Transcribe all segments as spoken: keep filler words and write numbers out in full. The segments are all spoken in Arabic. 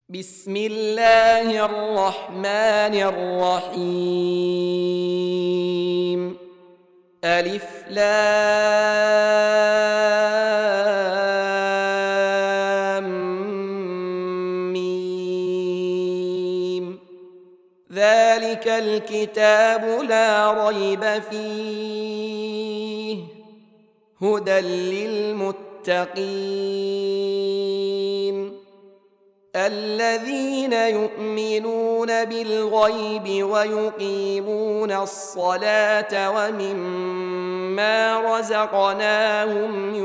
بسم الله الرحمن الرحيم. ألف لام ميم. ذلك الكتاب لا ريب فيه هدى للمتقين الذين يؤمنون بالغيب ويقيمون الصلاة ومما رزقناهم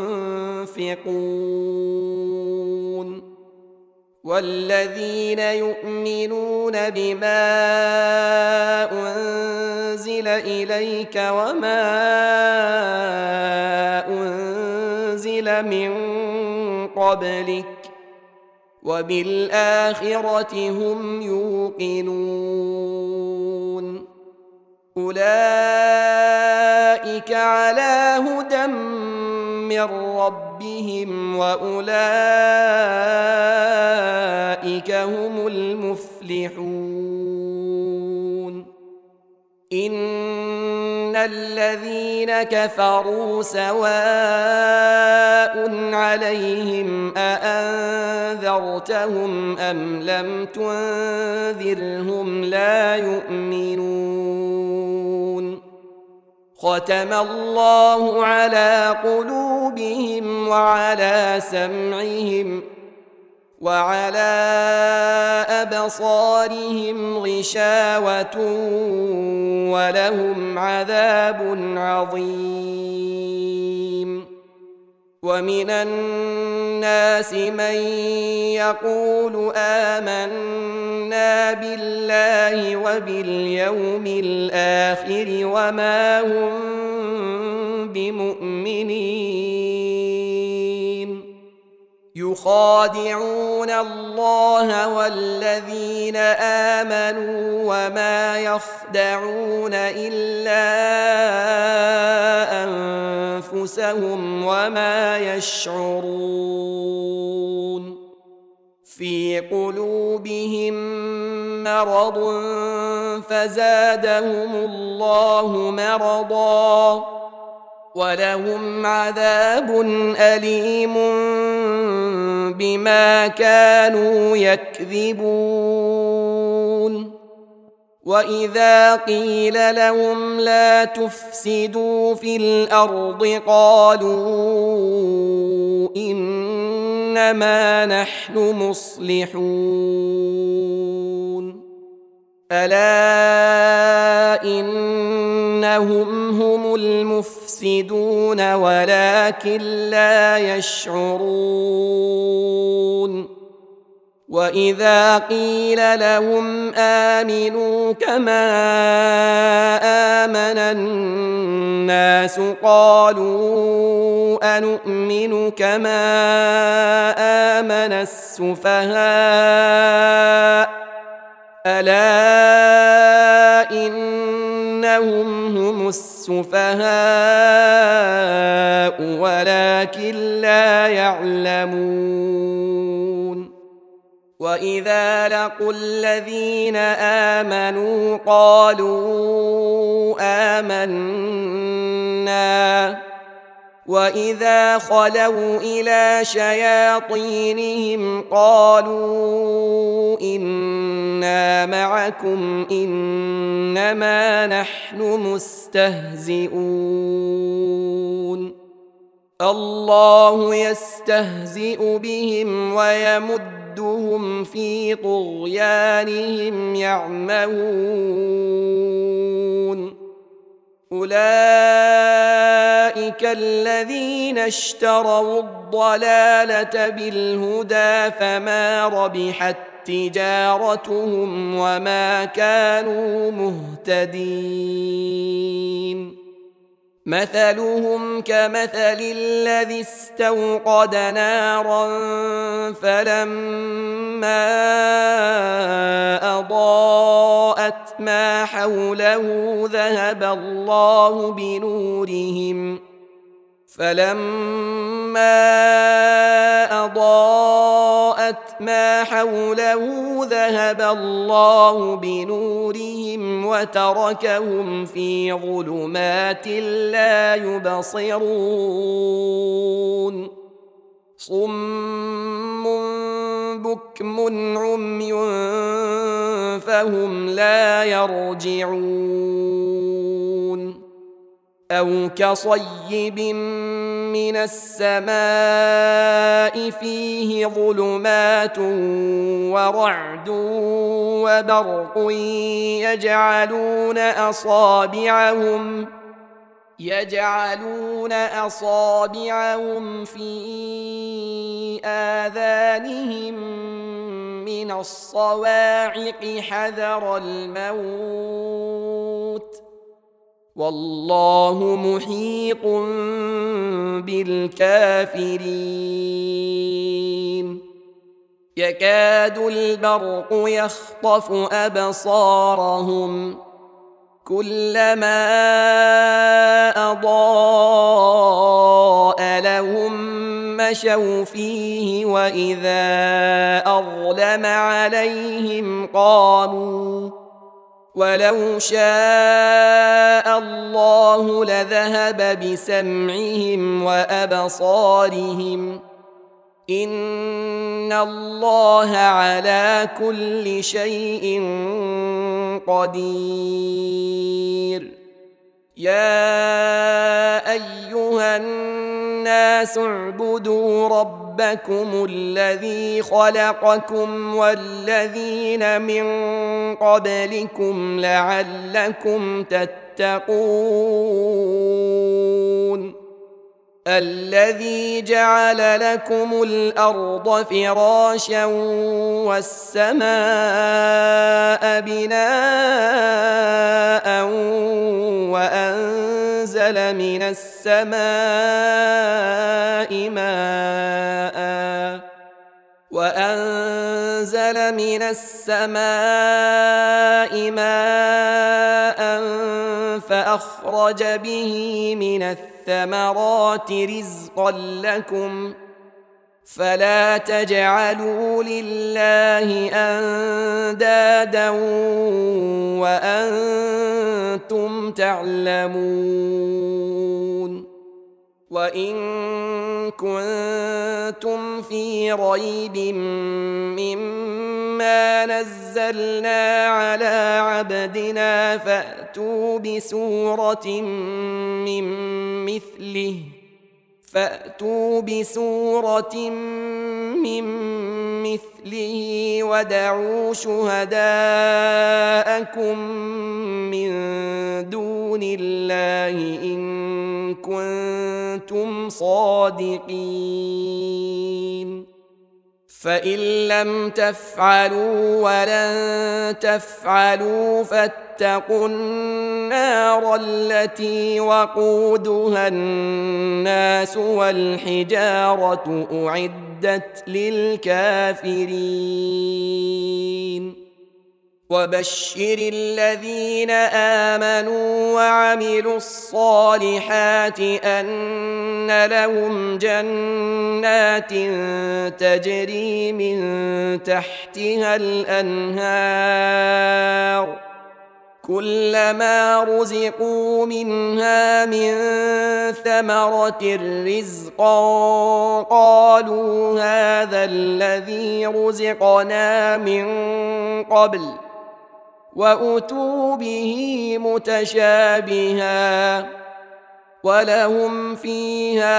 ينفقون والذين يؤمنون بما أنزل إليك وما أنزل من قبلك وبالآخرة هم يوقنون أولئك على هدى من ربهم وأولئك هم المفلحون إن الذين كفروا سواء عليهم أأنذرتهم أم لم تنذرهم لا يؤمنون ختم الله على قلوبهم وعلى سمعهم وعلى أبصارهم غشاوة ولهم عذاب عظيم ومن الناس من يقول آمنا بالله وباليوم الآخر وما هم بمؤمنين يخادعون الله والذين آمنوا وما يخدعون إلا أنفسهم وما يشعرون في قلوبهم مرض فزادهم الله مرضا ولهم عذاب أليم بما كانوا يكذبون وإذا قيل لهم لا تفسدوا في الأرض قالوا إنما نحن مصلحون ألا إنهم هم المفسدون ولكن لا يشعرون وإذا قيل لهم آمنوا كما آمن الناس قالوا أنؤمن كما آمن السفهاء ألا إنهم هم السفهاء ولكن لا يعلمون وإذا لقوا الذين آمنوا قالوا آمنا وإذا خلوا إلى شياطينهم قالوا إنا معكم إنما نحن مستهزئون الله يستهزئ بهم ويمدهم في طغيانهم يعمهون أولئك الذين اشتروا الضلالة بالهدى فما ربحت تجارتهم وما كانوا مهتدين مثلهم كمثل الذي استوقد نارا فلما أضاءت ما حوله ذهب الله بنورهم فلما أضاءت ما حوله ذهب الله بنورهم وتركهم في ظلمات لا يبصرون صم بكم عمي فهم لا يرجعون أو كصيب من السماء فيه ظلمات ورعد وبرق يجعلون أصابعهم يجعلون أصابعهم في آذانهم من الصواعق حذر الموت والله محيط بالكافرين يكاد البرق يخطف أبصارهم كلما أضاء لهم مشوا فيه وإذا أظلم عليهم قاموا ولو شاء الله لذهب بسمعهم وأبصارهم إن الله على كل شيء قدير يا أيها الناس اعبدوا ربكم الذي خلقكم والذين من قبلكم لعلكم تتقون الذي جعل لكم الأرض فراشا والسماء بناء وأنزل من السماء ماء وأنزل من السماء ماء فأخرج به من الثمرات رزقا لكم فلا تجعلوا لله أندادا وأنتم تعلمون وإن كنتم في ريب مما نزلنا على عبدنا فأتوا بسورة من مثله فأتوا بسورة من مثله ودعوا شهداءكم من دون الله إن كنتم صادقين فإن لم تفعلوا ولن تفعلوا فاتقوا النار التي وقودها الناس والحجارة أعدت للكافرين وبشر الذين آمنوا وعملوا الصالحات أن لهم جنات تجري من تحتها الأنهار كلما رزقوا منها من ثمرة رزقا قالوا هذا الذي رزقنا من قبل وأتوا به متشابها ولهم فيها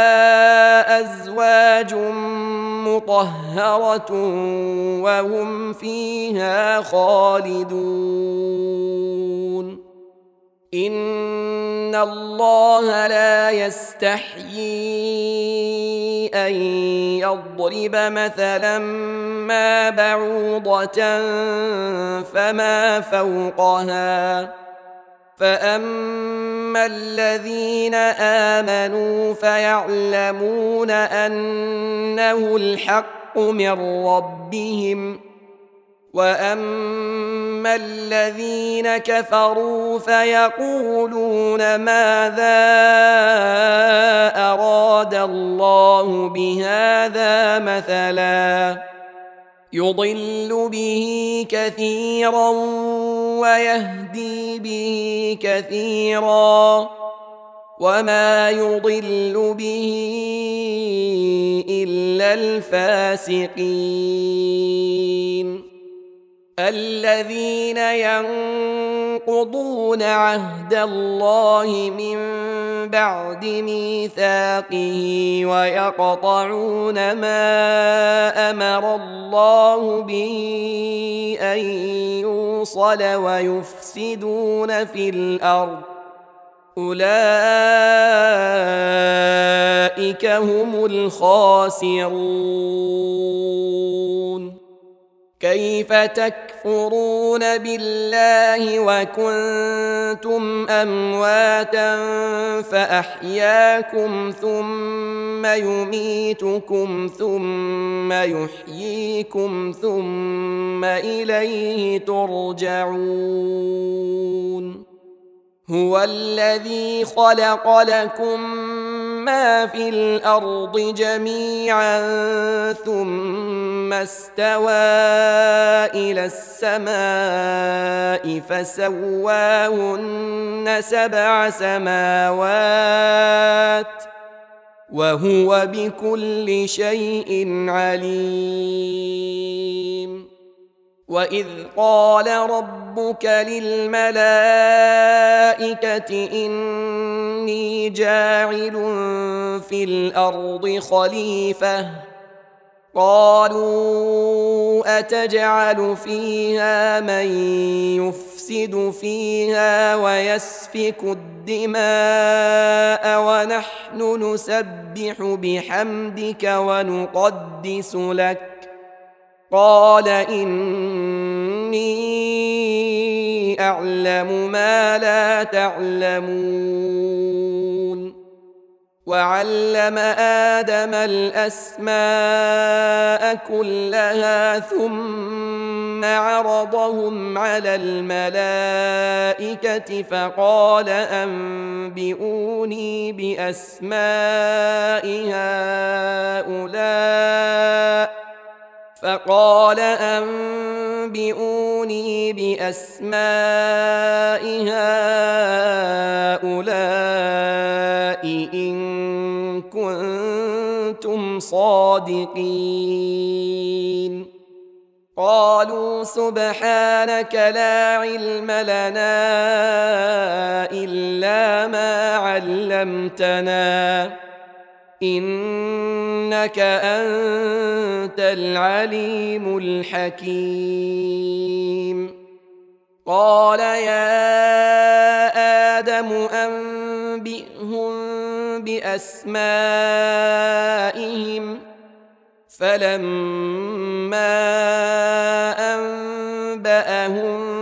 أزواج مطهرة وهم فيها خالدون إن الله لا يستحيي أن يضرب مثلا ما بعوضة فما فوقها فأما الذين آمنوا فيعلمون أنه الحق من ربهم وأما الذين كفروا فيقولون ماذا أراد الله بهذا مثلا يضل به كثيرا ويهدي به كثيرا وما يضل به إلا الفاسقين الذين ينقضون عهد الله من بعد ميثاقه ويقطعون ما أمر الله به أن يوصل ويفسدون في الأرض أولئك هم الخاسرون كيف تكفرون بالله وكنتم أمواتا فأحياكم ثم يميتكم ثم يحييكم ثم إليه ترجعون هو الذي خلق لكم ما في الأرض جميعا ثم استوى إلى السماء فسواهن سبع سماوات وهو بكل شيء عليم وإذ قال ربك للملائكة إني جاعل في الأرض خليفة قالوا أتجعل فيها من يفسد فيها ويسفك الدماء ونحن نسبح بحمدك ونقدس لك قال إني أعلم ما لا تعلمون وعلم آدم الأسماء كلها ثم عرضهم على الملائكة فقال أنبئوني بأسماء هؤلاء فقال أنبئوني بأسماء هؤلاء إن كنتم صادقين قالوا سبحانك لا علم لنا إلا ما علمتنا إنك أنت العليم الحكيم قال يا آدم أنبئهم بأسمائهم فلما أنبأهم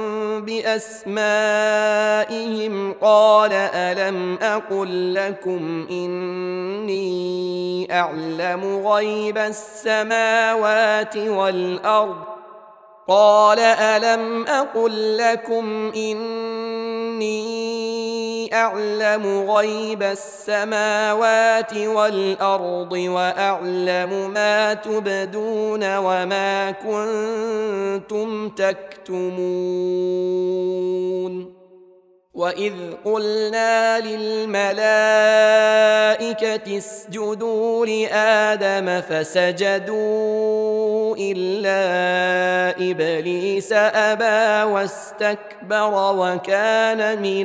بأسمائهم قال ألم أقل لكم إني أعلم غيب السماوات والأرض قال ألم أقل لكم إني أعلم غيب السماوات والأرض وأعلم ما تبدون وما كنتم تكتمون وإذ قلنا للملائكة اسجدوا لآدم فسجدوا إلا إبليس أبى واستكبر وكان من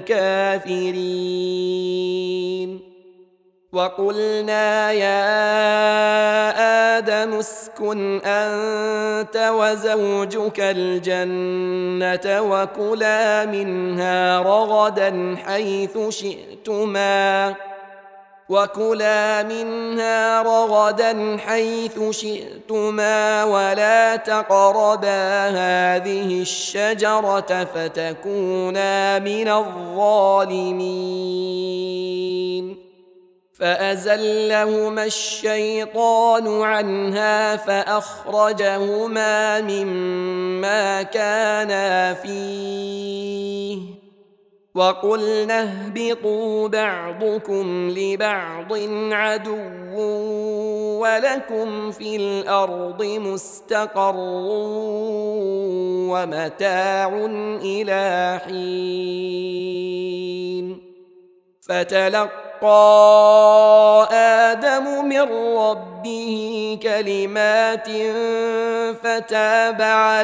الكافرين وقلنا يا آدم اسكن أنت وزوجك الجنة وكلا منها رغدا حيث شئتما وكلا منها رغدا حيث شئتما ولا تقربا هذه الشجرة فتكونا من الظالمين فأزلهما الشيطان عنها فأخرجهما مما كانا فيه وقلنا اهبطوا بعضكم لبعض عدو ولكم في الأرض مستقر ومتاع إلى حين فتلقى آدم من ربه كلمات فتاب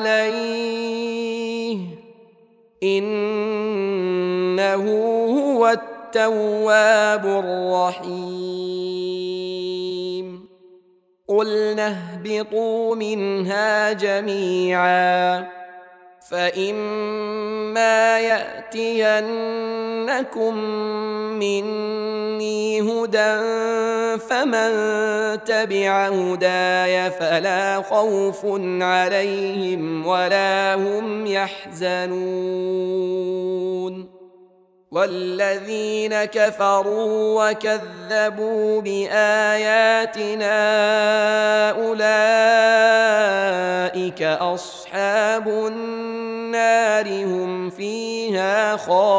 عليه إنه هو التواب الرحيم قلنا اهبطوا منها جميعا فإما يأتينكم مني هدى فمن تبع هداي فلا خوف عليهم ولا هم يحزنون والذين كفروا وكذبوا بآياتنا أولئك أصحاب النار هم فيها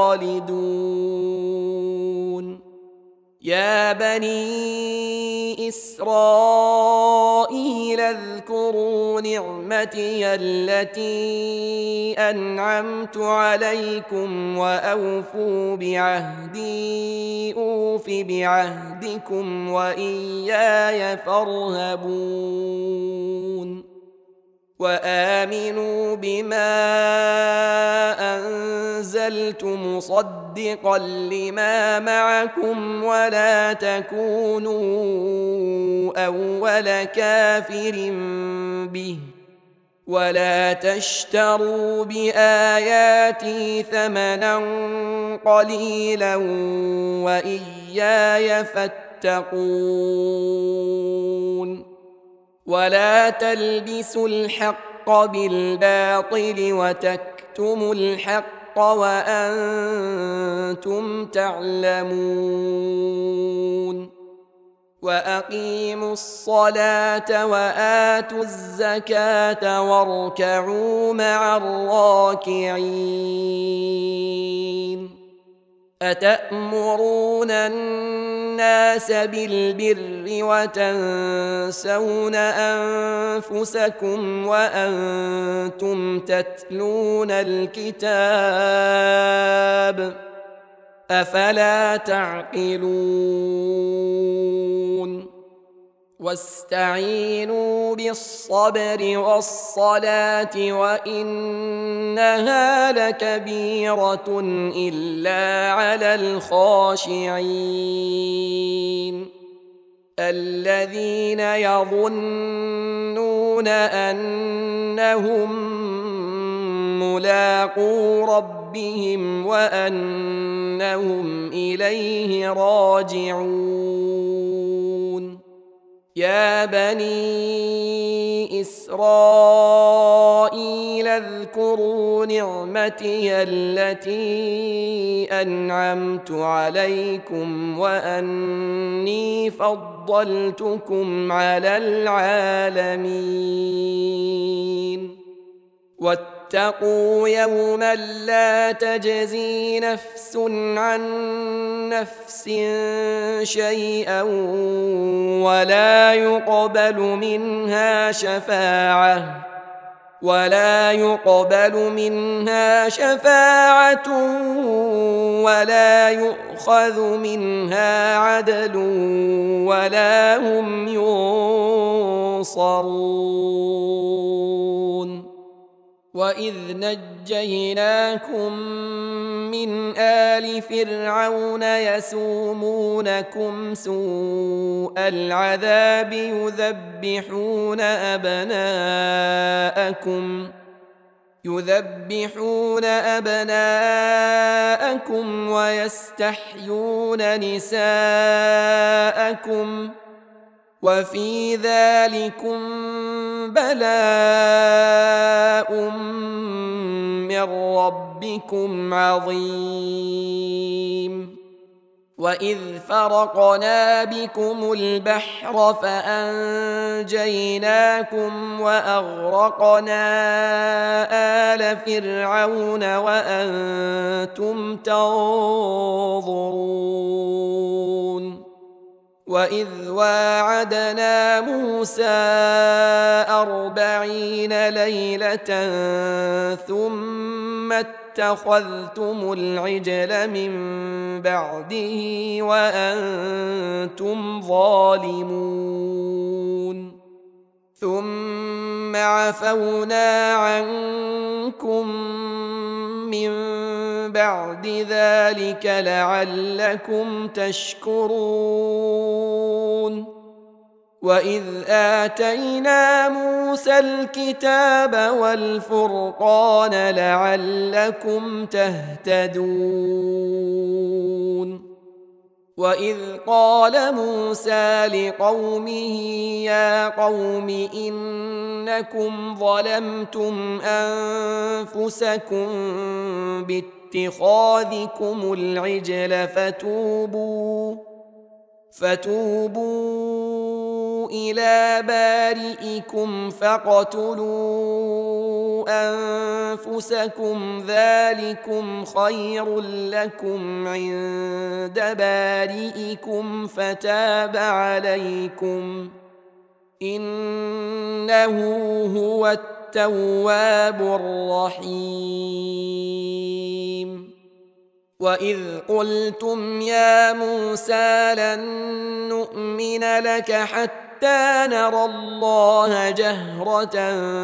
خالدون يا بني إسرائيل اذكروا نعمتي التي أنعمت عليكم وأوفوا بعهدي أوف بعهدكم وإياي فارهبون وآمنوا بما أنزلت مصدقا لما معكم ولا تكونوا أول كافر به ولا تشتروا بآياتي ثمنا قليلا وإياي فاتقون ولا تلبسوا الحق بالباطل وتكتموا الحق وأنتم تعلمون وأقيموا الصلاة وآتوا الزكاة واركعوا مع الراكعين أتأمرون الناس بالبر وتنسون أنفسكم وأنتم تتلون الكتاب أفلا تعقلون واستعينوا بالصبر والصلاة وإنها لكبيرة إلا على الخاشعين الذين يظنون أنهم ملاقو ربهم وأنهم إليه راجعون يا بني إسرائيل اذكروا نعمتي التي أنعمت عليكم وأني فضلتكم على العالمين واتقوا يوما لا تجزي نفس عن نفس شيئا ولا يقبل منها شفاعة ولا يقبل منها شفاعة ولا يؤخذ منها عدل ولا هم ينصرون وإذ نجيناكم من آل فرعون يسومونكم سوء العذاب يذبحون أبناءكم يذبحون أبناءكم ويستحيون نساءكم وفي ذلكم بلاء من ربكم عظيم وإذ فرقنا بكم البحر فأنجيناكم وأغرقنا آل فرعون وأنتم تنظرون وإذ واعدنا موسى أربعين ليلة ثم اتخذتم العجل من بعده وأنتم ظالمون ثم عفونا عنكم من بعد ذلك لعلكم تشكرون وإذ آتينا موسى الكتاب والفرقان لعلكم تهتدون وإذ قال موسى لقومه يا قوم إنكم ظلمتم أنفسكم باتخاذكم العجل فتوبوا فتوبوا إلى بارئكم فاقتلوا أنفسكم ذلكم خير لكم عند بارئكم فتاب عليكم إنه هو التواب الرحيم وإذ قلتم يا موسى لن نؤمن لك حتى نرى الله جهرة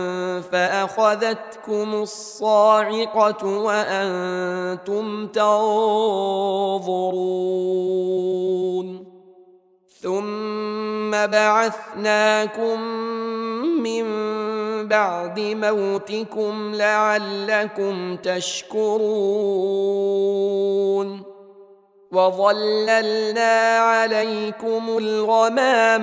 فأخذتكم الصاعقة وأنتم تنظرون ثم بعثناكم من بعد موتكم لعلكم تشكرون وظللنا عليكم الغمام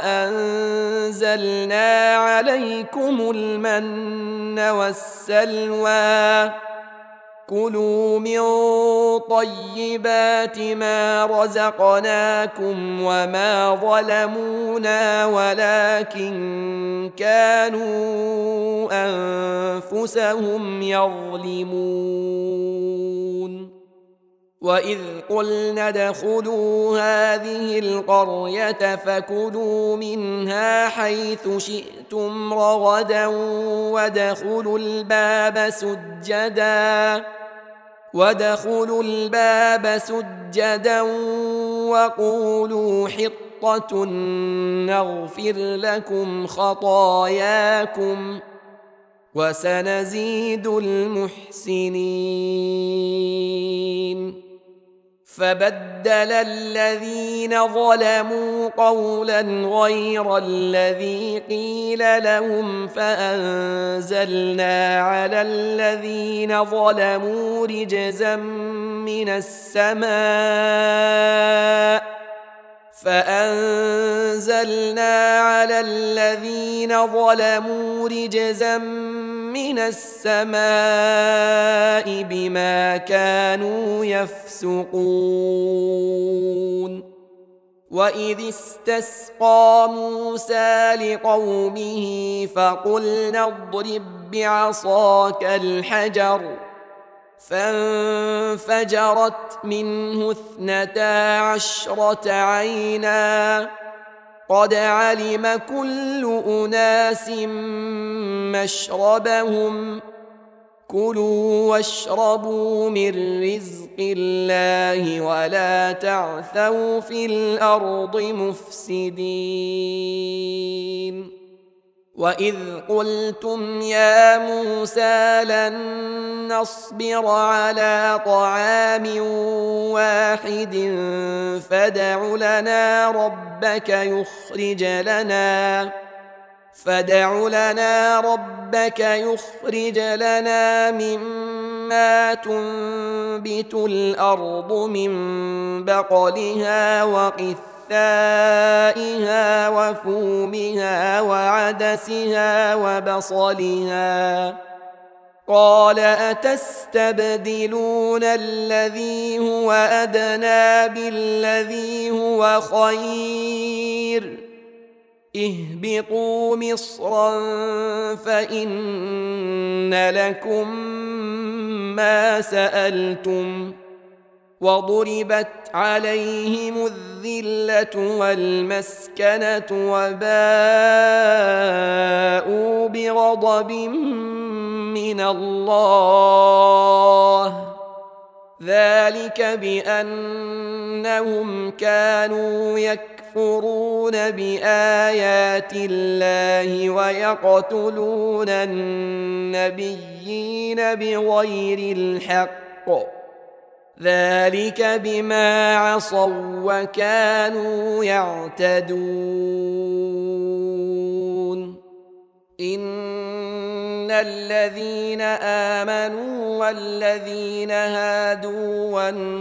وأنزلنا عليكم المن والسلوى كلوا من طيبات ما رزقناكم وما ظلمونا ولكن كانوا أنفسهم يظلمون وإذ قلنا ادخلوا هذه القرية فكلوا منها حيث شئتم رغدا وادخلوا الباب سجدا وادخلوا الباب سجدا وقولوا حطة نغفر لكم خطاياكم وسنزيد المحسنين فبدل الذين ظلموا قولا غير الذي قيل لهم فأنزلنا على الذين ظلموا رجزا من السماء فأنزلنا على الذين ظلموا رجزا من السماء بما كانوا يفسقون وإذ استسقى موسى لقومه فقلنا اضرب بعصاك الحجر فانفجرت منه اثنتا عشرة عينا قد علم كل أناس مشربهم كلوا واشربوا من رزق الله ولا تعثوا في الأرض مفسدين وإذ قلتم يا موسى لن نصبر على طعام واحد فادع لنا ربك يخرج لنا فادع لنا ربك يخرج لنا مما تنبت الأرض من بقلها وقثائها وفومها وعدسها وبصلها قال أتستبدلون الذي هو أدنى بالذي هو خير اهبطوا مصرا فإن لكم ما سألتم وضربت عليهم الذلة والمسكنة وباءوا بغضب من الله ذلك بأنهم كانوا يكفرون بآيات الله ويقتلون النبيين بغير الحق ذلك بما عصوا وكانوا يعتدون إن الذين آمنوا والذين هادوا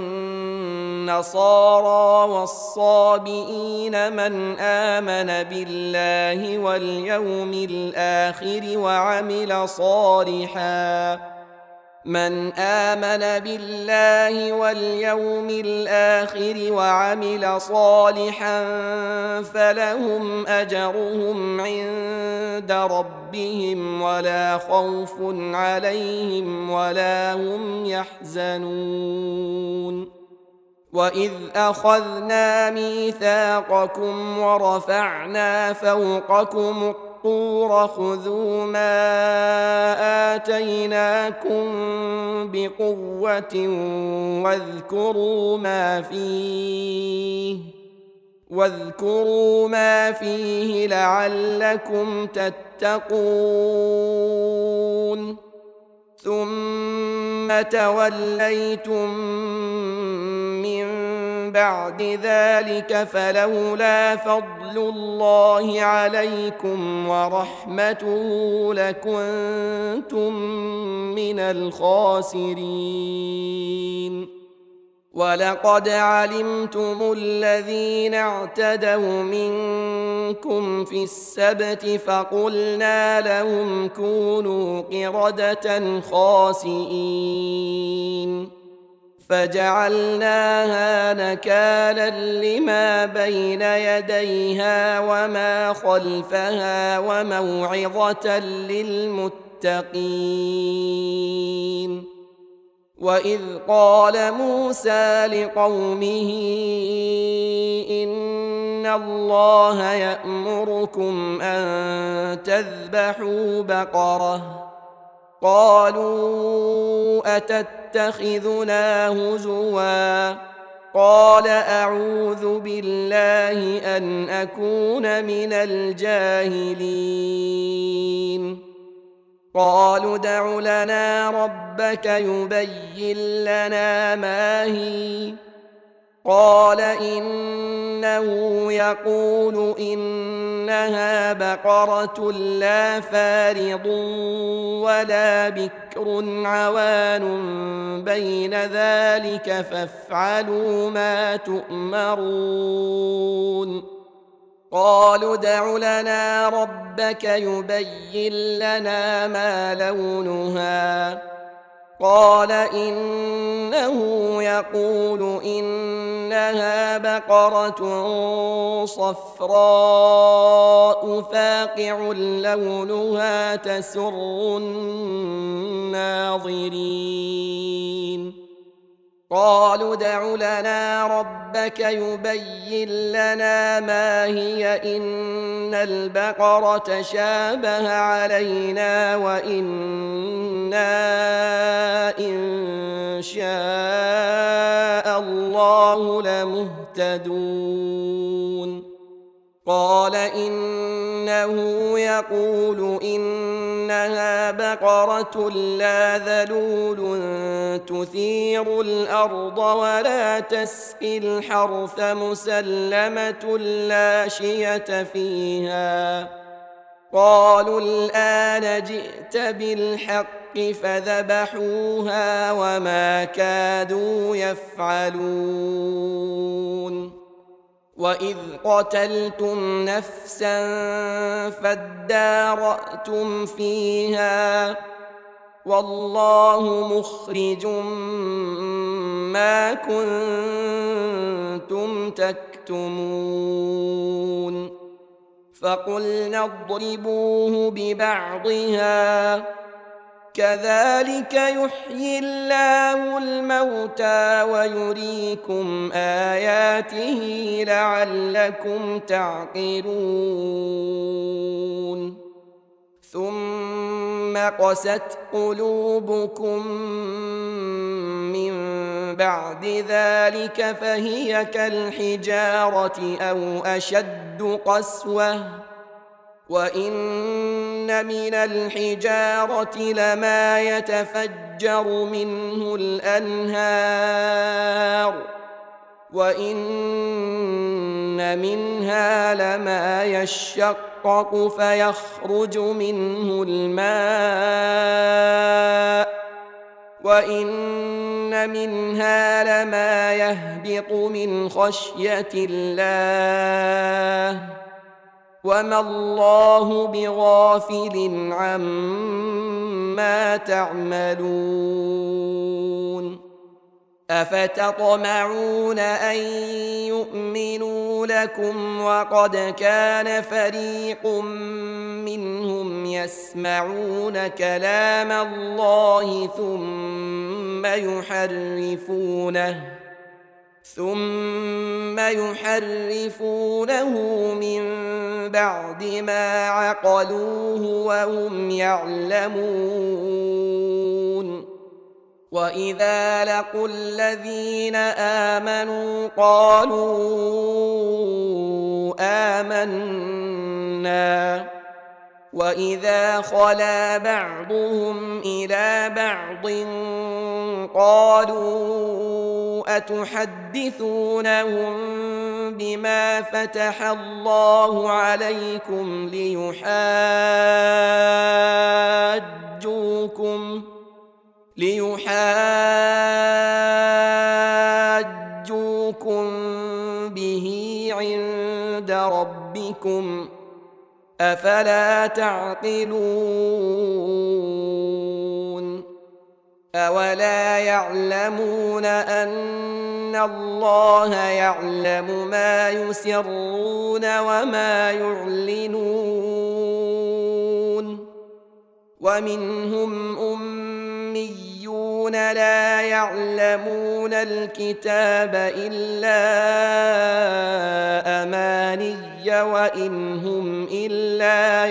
والنصارى والصابئين من آمن بالله واليوم الآخر وعمل صالحاً من آمن بالله واليوم الآخر وعمل صالحا فلهم أجرهم عند ربهم ولا خوف عليهم ولا هم يحزنون وإذ أخذنا ميثاقكم ورفعنا فوقكم الطور خذوا ما آتيناكم بقوة واذكروا ما فيه واذكروا ما فيه لعلكم تتقون ثم توليتم من بعد ذلك فلولا فضل الله عليكم ورحمته لكنتم من الخاسرين ولقد علمتم الذين اعتدوا منكم في السبت فقلنا لهم كونوا قردة خاسئين فجعلناها نكالا لما بين يديها وما خلفها وموعظة للمتقين وإذ قال موسى لقومه إن الله يأمركم أن تذبحوا بقرة قالوا أتتخذنا هزوا قال أعوذ بالله أن أكون من الجاهلين قالوا ادع لنا ربك يبين لنا ما هي قال إنه يقول إنها بقرة لا فارض ولا بكر عوان بين ذلك فافعلوا ما تؤمرون قالوا ادع لنا ربك يبين لنا ما لونها قال إنه يقول إنها بقرة صفراء فاقع لونها تسر الناظرين قالوا ادع لنا ربك يبين لنا ما هي إن البقرة شابه علينا وإنا إن شاء الله لمهتدون قال إنه يقول إنها بقرة لا ذلول تثير الأرض ولا تسقي الحرث مسلمة لا شية فيها قالوا الآن جئت بالحق فذبحوها وما كادوا يفعلون وإذ قتلتم نفسا فادارأتم فيها والله مخرج ما كنتم تكتمون فقلنا اضربوه ببعضها كذلك يحيي الله الموتى ويريكم آياته لعلكم تعقلون ثم قست قلوبكم من بعد ذلك فهي كالحجارة أو أشد قسوة وإن من الحجارة لما يتفجر منه الأنهار وإن منها لما يشقق فيخرج منه الماء وإن منها لما يهبط من خشية الله وما الله بغافل عما تعملون أفتطمعون أن يؤمنوا لكم وقد كان فريق منهم يسمعون كلام الله ثم يحرفونه ثم يحرفونه من بعد ما عقلوه وهم يعلمون وإذا لقوا الذين آمنوا قالوا آمنا وإذا خلا بعضهم إلى بعض قالوا أتحدثونهم بما فتح الله عليكم ليحاجوكم ليحاجوكم به عند ربكم أفلا تعقلون أولا يعلمون أن الله يعلم ما يسرون وما يعلنون ومنهم أميون لا يعلمون الكتاب إلا أماني وإن هم إلا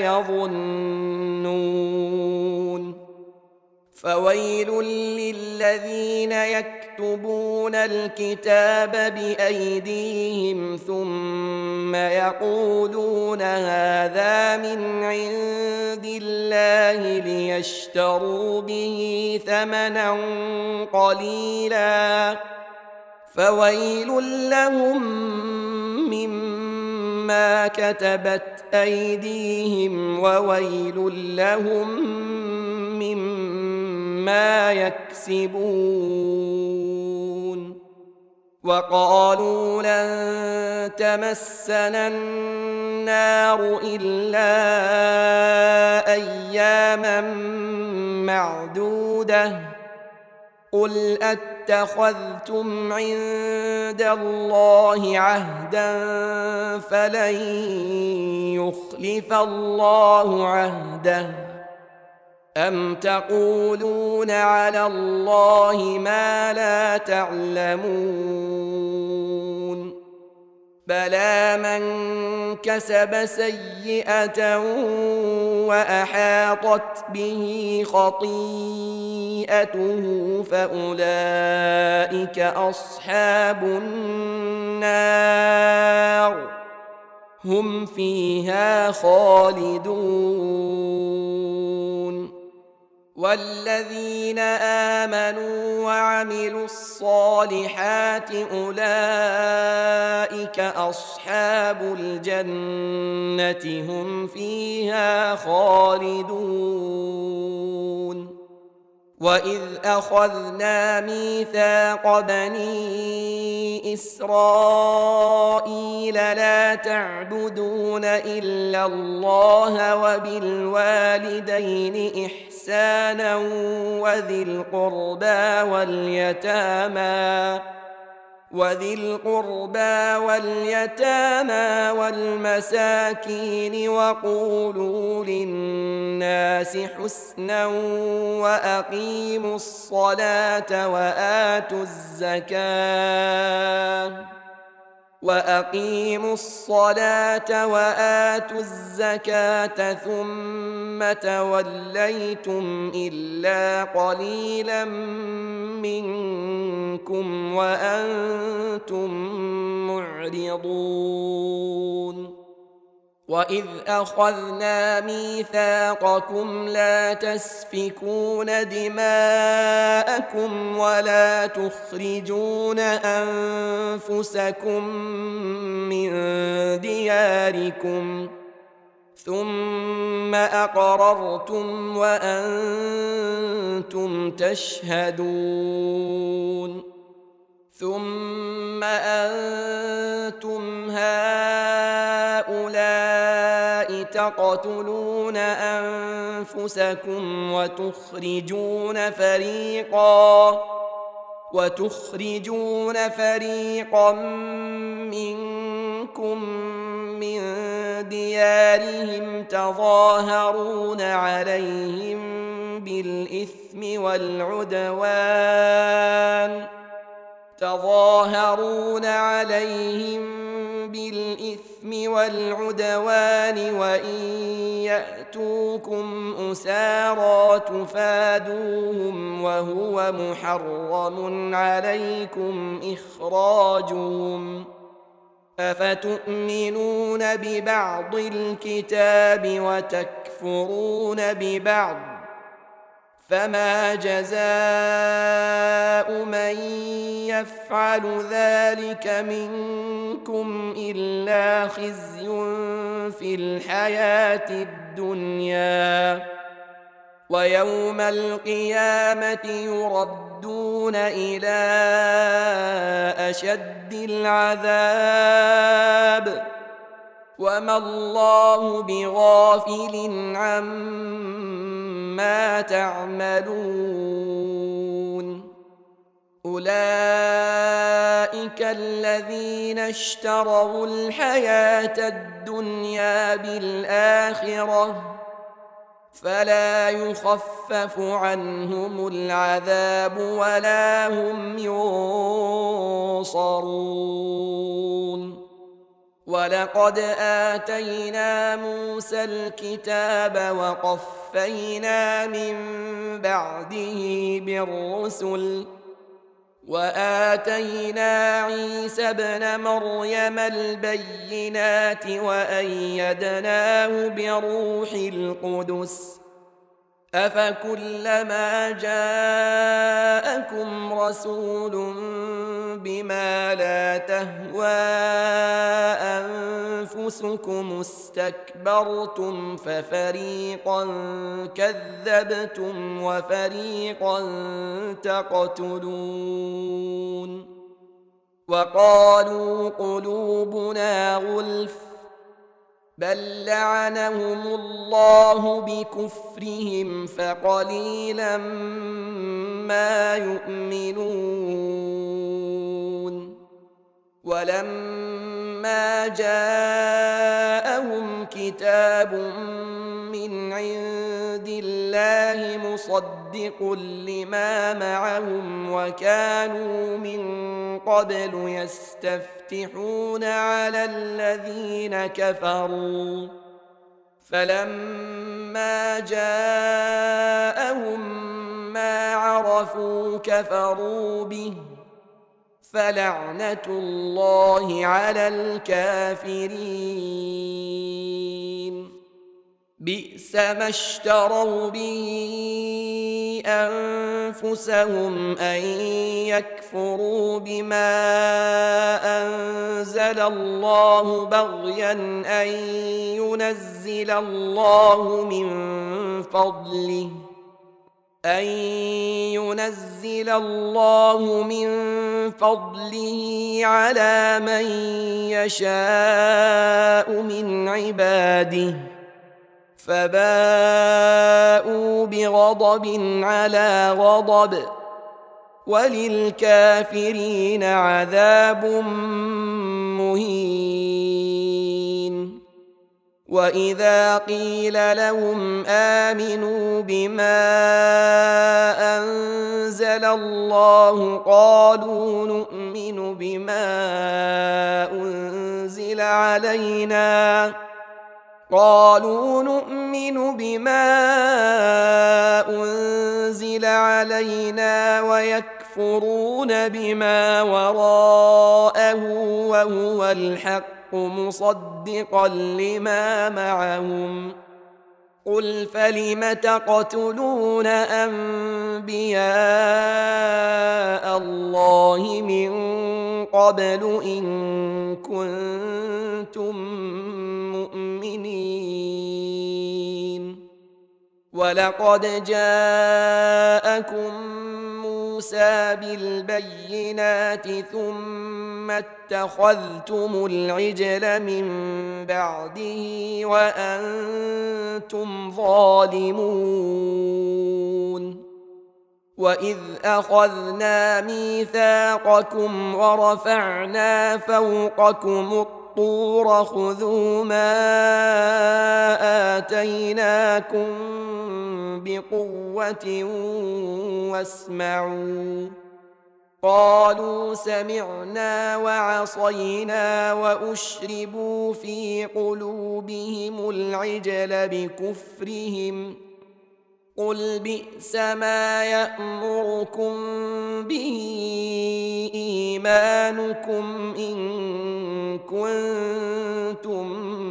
يظنون فويل للذين يكتبون الكتاب بأيديهم ثم يقولون هذا من عند الله ليشتروا به ثمنا قليلا فويل لهم مما كتبت أيديهم وويل لهم مما يكسبون وقالوا لن تمسنا النار إلا أياما معدودة قل أتخذتم عند الله عهدا فلن يخلف الله عهده أم تقولون على الله ما لا تعلمون بلى من كسب سيئة وأحاطت به خطيئته فأولئك أصحاب النار هم فيها خالدون والذين آمنوا وعملوا الصالحات أولئك أصحاب الجنة هم فيها خالدون وإذ أخذنا ميثاق بني إسرائيل لا تعبدون إلا الله وبالوالدين إحسانا إحسانا وذي القربى واليتامى وذي القربى واليتامى والمساكين وقولوا للناس حسنا وأقيموا الصلاة وآتوا الزكاة وأقيموا الصلاة وآتوا الزكاة ثم توليتم إلا قليلا منكم وأنتم معرضون وإذ أخذنا ميثاقكم لا تسفكون دماءكم ولا تخرجون أنفسكم من دياركم ثم أقررتم وأنتم تشهدون ثم أنتم هؤلاء تقتلون أنفسكم وتخرجون فريقا وتخرجون فريقا منكم من ديارهم تظاهرون عليهم بالإثم والعدوان تظاهرون عليهم بالإثم والعدوان وإن يأتوكم أسارى تفادوهم وهو محرم عليكم إخراجهم أفتؤمنون ببعض الكتاب وتكفرون ببعض فما جزاء من يفعل ذلك منكم إلا خزي في الحياة الدنيا ويوم القيامة يردون إلى أشد العذاب وما الله بغافل عما تعملون أولئك الذين اشتروا الحياة الدنيا بالآخرة فلا يخفف عنهم العذاب ولا هم ينصرون ولقد آتينا موسى الكتاب وقفينا من بعده بالرسل وآتينا عيسى ابن مريم البينات وأيدناه بروح القدس أفكلما جاءكم رسول بما لا تهوى أنفسكم استكبرتم ففريقا كذبتم وفريقا تقتلون وقالوا قلوبنا غلف بل لعنهم الله بكفرهم فقليلا ما يؤمنون ولما جاءهم كتاب من عند الله مصدق لما معهم وكانوا من قبل يستفتحون على الذين كفروا فلما جاءهم ما عرفوا كفروا به فلعنة الله على الكافرين بئس ما اشتروا به أنفسهم أن يكفروا بما أنزل الله بغيا أن ينزل الله من فضله أن ينزل الله من فضله على من يشاء من عباده فباءوا بغضب على غضب وللكافرين عذاب مهين. وإذا قيل لهم آمنوا بما أنزل الله قالوا نؤمن بما أنزل علينا قالوا نؤمن بما أنزل علينا ويكفرون بما وراءه وهو الحق مصدقا لما معهم. قل فلم تقتلون أنبياء الله من قبل إن كنتم مؤمنين؟ ولقد جاءكم موسى بالبينات ثم اتخذتم العجل من بعده وأنتم ظالمون. وإذ أخذنا ميثاقكم ورفعنا فوقكم الطور خذوا ما آتيناكم بقوة واسمعوا. قالوا سمعنا وعصينا وأشربوا في قلوبهم العجل بكفرهم. قل بئس ما يأمركم به إيمانكم إن كنتم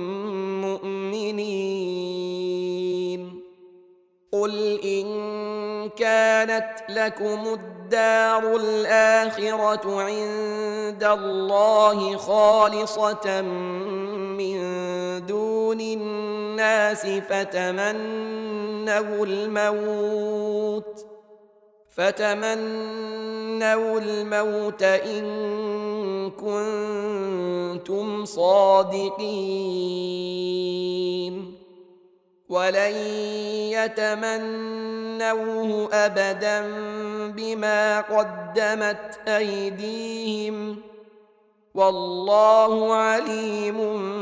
مؤمنين. قل إن كانت لكم الدار الآخرة عند الله خالصة من دون الناس فتمنوا الموت فتمنوا الموت إن كنتم صادقين. ولن يتمنوه أبدا بما قدمت أيديهم والله عليم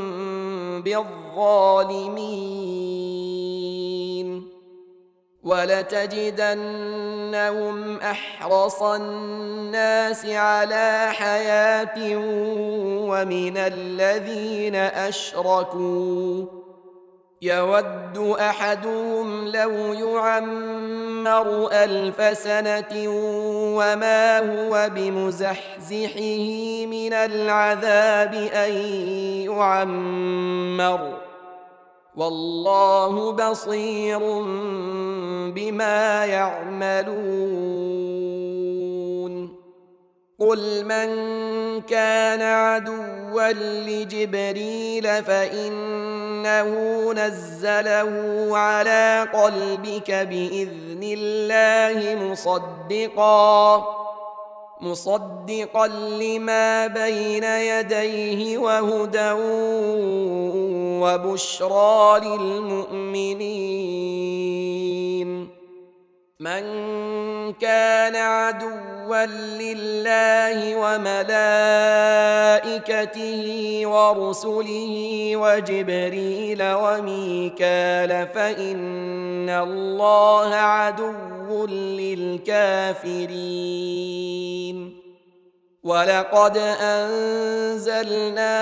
بالظالمين. ولتجدنهم أحرص الناس على حياة ومن الذين أشركوا يود أحدهم لو يعمر ألف سنة وما هو بمزحزحه من العذاب أن يعمر والله بصير بما يعملون. قل من كان عدوا لجبريل فإنه نزله على قلبك بإذن الله مصدقا مصدقا لما بين يديه وهدى وبشرى للمؤمنين. من كان عدوا لله وملائكته ورسله وجبريل وميكال فإن الله عدو للكافرين. ولقد أنزلنا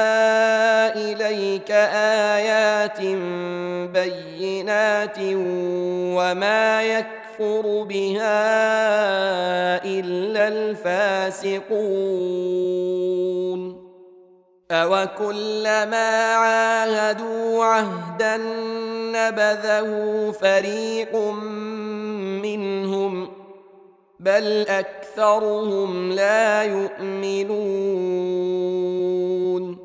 إليك آيات بينات وما يكفر بها إلا الفاسقون. أوكلما عاهدوا عهدا نبذه فريق منهم بل أكثرهم لا يؤمنون.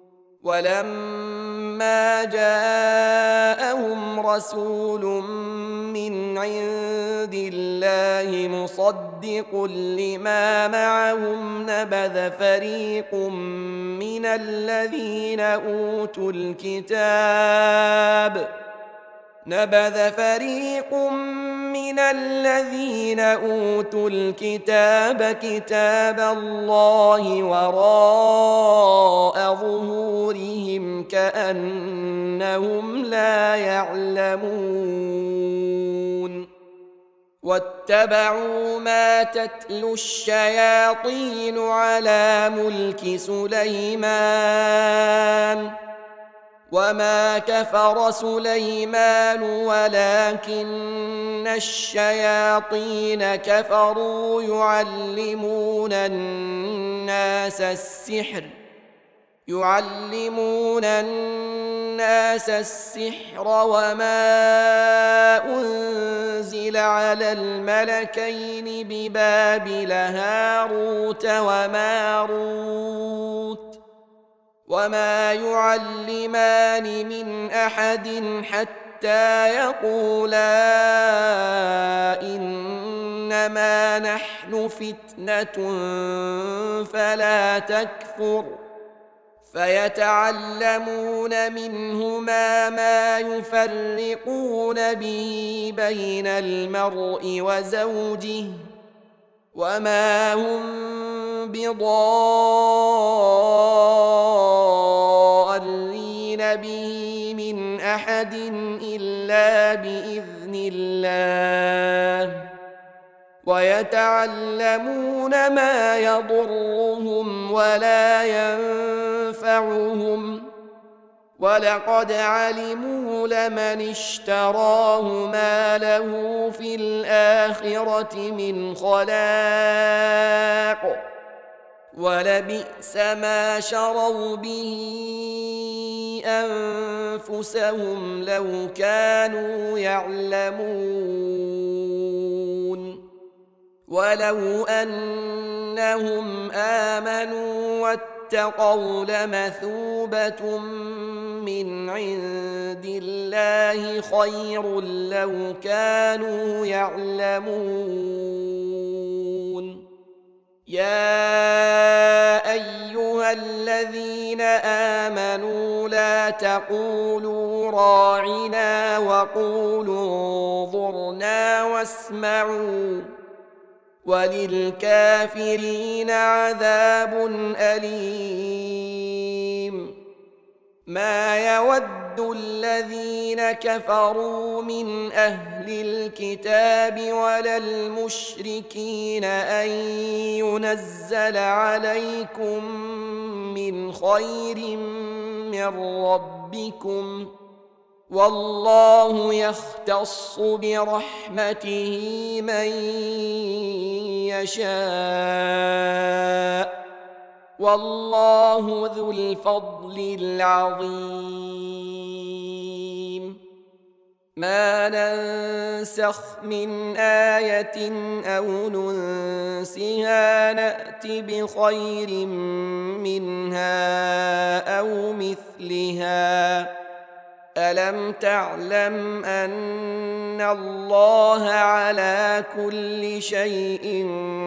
ولما جاءهم رسول من عند الله مصدق لما معهم نبذ فريق من الذين أوتوا الكتاب نبذ فريق من الذين أوتوا الكتاب كتاب الله وراء ظهورهم كأنهم لا يعلمون واتبعوا ما تتلو الشياطين على ملك سليمان وما كفر سليمان ولكن الشياطين كفروا يعلمون الناس السحر يعلمون الناس السحر وما أنزل على الملكين ببابل هاروت وماروت وما يعلمان من أحد حتى يقولا إنما نحن فتنة فلا تكفر فيتعلمون منهما ما يفرقون به بين المرء وزوجه وما هم بضارين به من أحد إلا بإذن الله ويتعلمون ما يضرهم ولا ينفعهم ولقد علموا لمن اشتراه ما له في الآخرة من خلاق ولبئس ما شروا به أنفسهم لو كانوا يعلمون ولو أنهم آمنوا واتقوا لمثوبة من عند الله خير لو كانوا يعلمون يا أيها الذين آمنوا لا تقولوا راعنا وقولوا انظرنا واسمعوا وللكافرين عذاب أليم ما يود الذين كفروا من أهل الكتاب ولا المشركين أن ينزل عليكم من خير من ربكم والله يختص برحمته من يشاء والله ذو الفضل العظيم ما ننسخ من آية أو ننسها نأت بخير منها أو مثلها ألم تعلم أن الله على كل شيء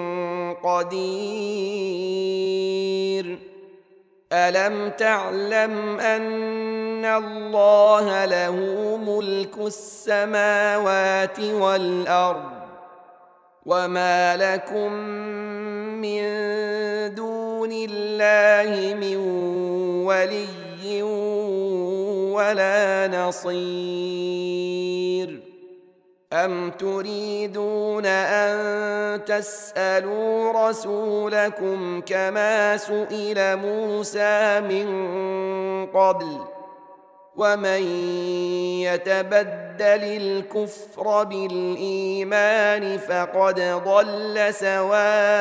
قدير ألم تعلم أن الله له ملك السماوات والأرض وما لكم من دون الله من ولي ولا نصير أم تريدون أن تسألوا رسولكم كما سئل موسى من قبل ومن يتبدل الكفر بالإيمان فقد ضل سواء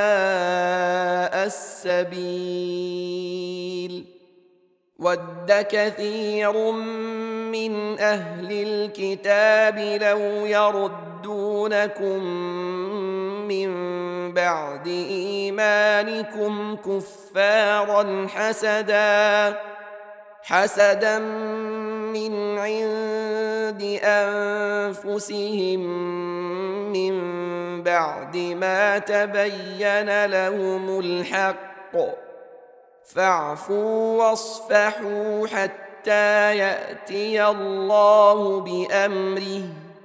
السبيل ود كثير من أهل الكتاب لو يردونكم من بعد إيمانكم كفارا حسدا حسدا من عند أنفسهم من بعد ما تبين لهم الحق فاعفوا واصفحوا حتى حتى يأتي الله بأمره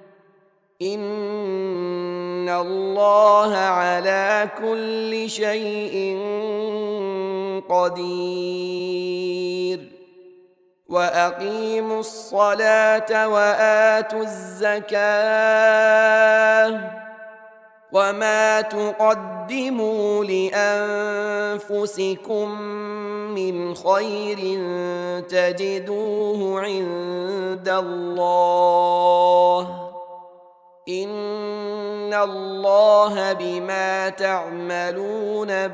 إن الله على كل شيء قدير وأقيموا الصلاة وآتوا الزكاة وما تقدموا لأنفسكم من خير تجدوه عند الله إن الله بما تعملون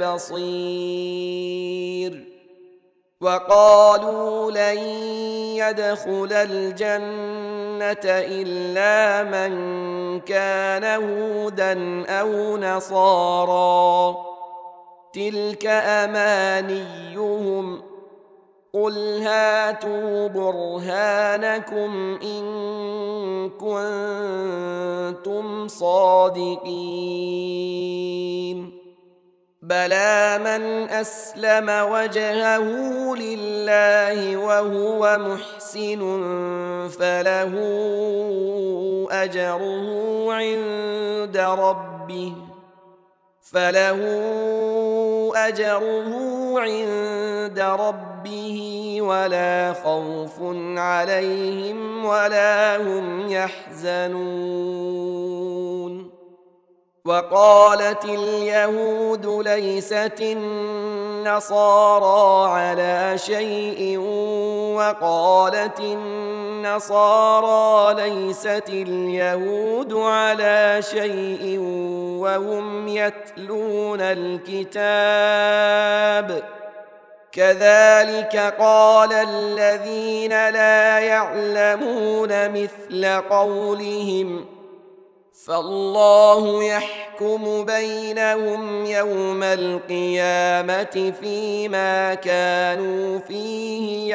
بصير وقالوا لن يدخل الجنة إلا من كان هودا أو نصارى تلك أمانيهم قل هاتوا برهانكم إن كنتم صادقين بلى من أسلم وجهه لله وهو محسن فله أجره عند ربه فله أجره عند ربه ولا خوف عليهم ولا هم يحزنون وقالت اليهود ليست النصارى على شيء وقالت النصارى ليست اليهود على شيء وهم يتلون الكتاب كذلك قال الذين لا يعلمون مثل قولهم فالله يحكم بينهم يوم القيامة فيما كانوا فيه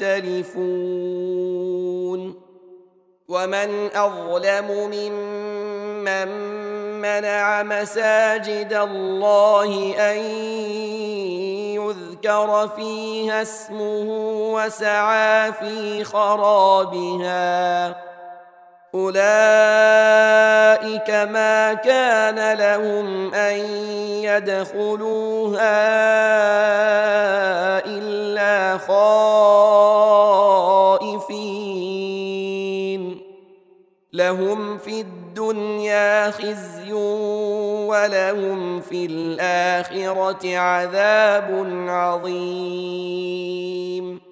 يختلفون ومن أظلم ممن منع مساجد الله أن يذكر فيها اسمه وسعى في خرابها أولئك ما كان لهم أن يدخلوها إلا خائفين لهم في الدنيا خزي ولهم في الآخرة عذاب عظيم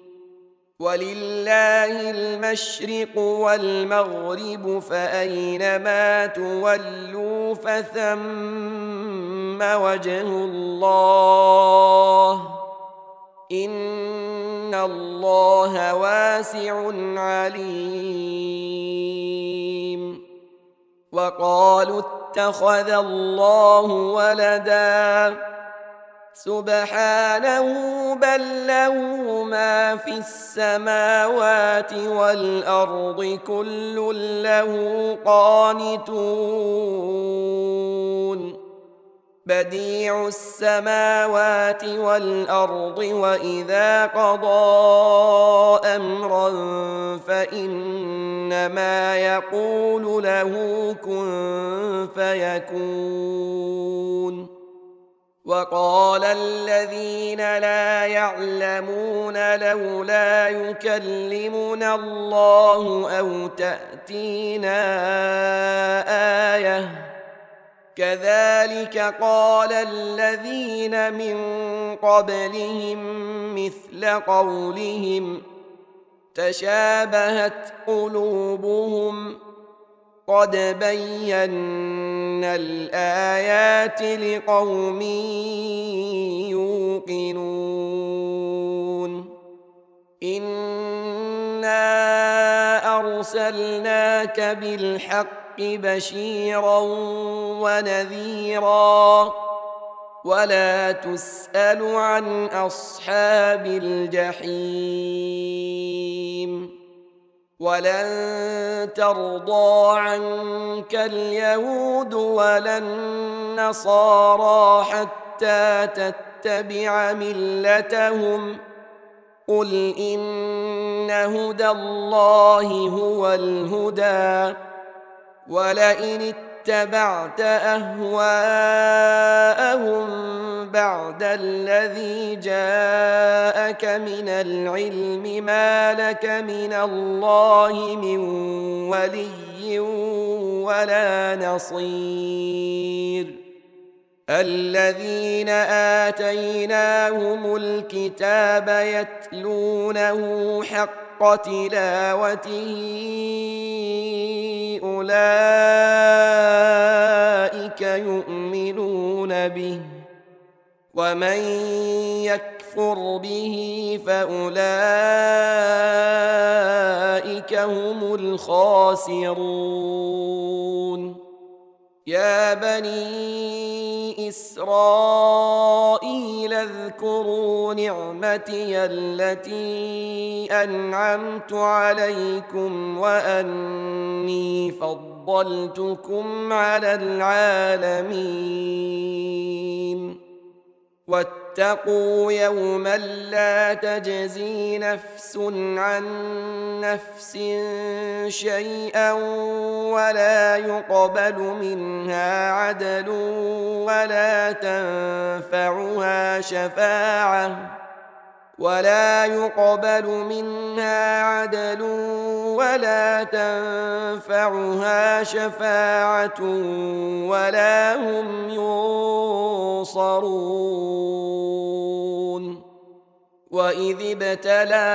ولله المشرق والمغرب فأينما تولوا فثم وجه الله إن الله واسع عليم وقالوا اتخذ الله ولدا سبحانه بل له ما في السماوات والأرض كل له قانتون بديع السماوات والأرض وإذا قضى أمرا فإنما يقول له كن فيكون وقال الذين لا يعلمون لولا يكلمنا الله أو تأتينا آية كذلك قال الذين من قبلهم مثل قولهم تشابهت قلوبهم قد بينا الآيات لقوم يوقنون إنا أرسلناك بالحق بشيرا ونذيرا ولا تسأل عن أصحاب الجحيم ولن ترضى عنك اليهود ولا النصارى حتى تتبع ملتهم قل إن هدى الله هو الهدى ولئن اتبعت أهواءهم بعد الذي جاءك من العلم ما لك من الله من ولي ولا نصير الذين آتيناهم الكتاب يتلونه حق تلاوته أولئك يؤمنون به ومن يكفر به فأولئك هم الخاسرون يا بني إسرائيل اذكروا نعمتي التي أنعمت عليكم وأني فضلتكم على العالمين واتقوا يوما لا تجزي نفس عن نفس شيئا ولا يقبل منها عدل ولا تنفعها شفاعة ولا يقبل منها عدل ولا تنفعها شفاعة ولا هم ينصرون وإذ ابتلى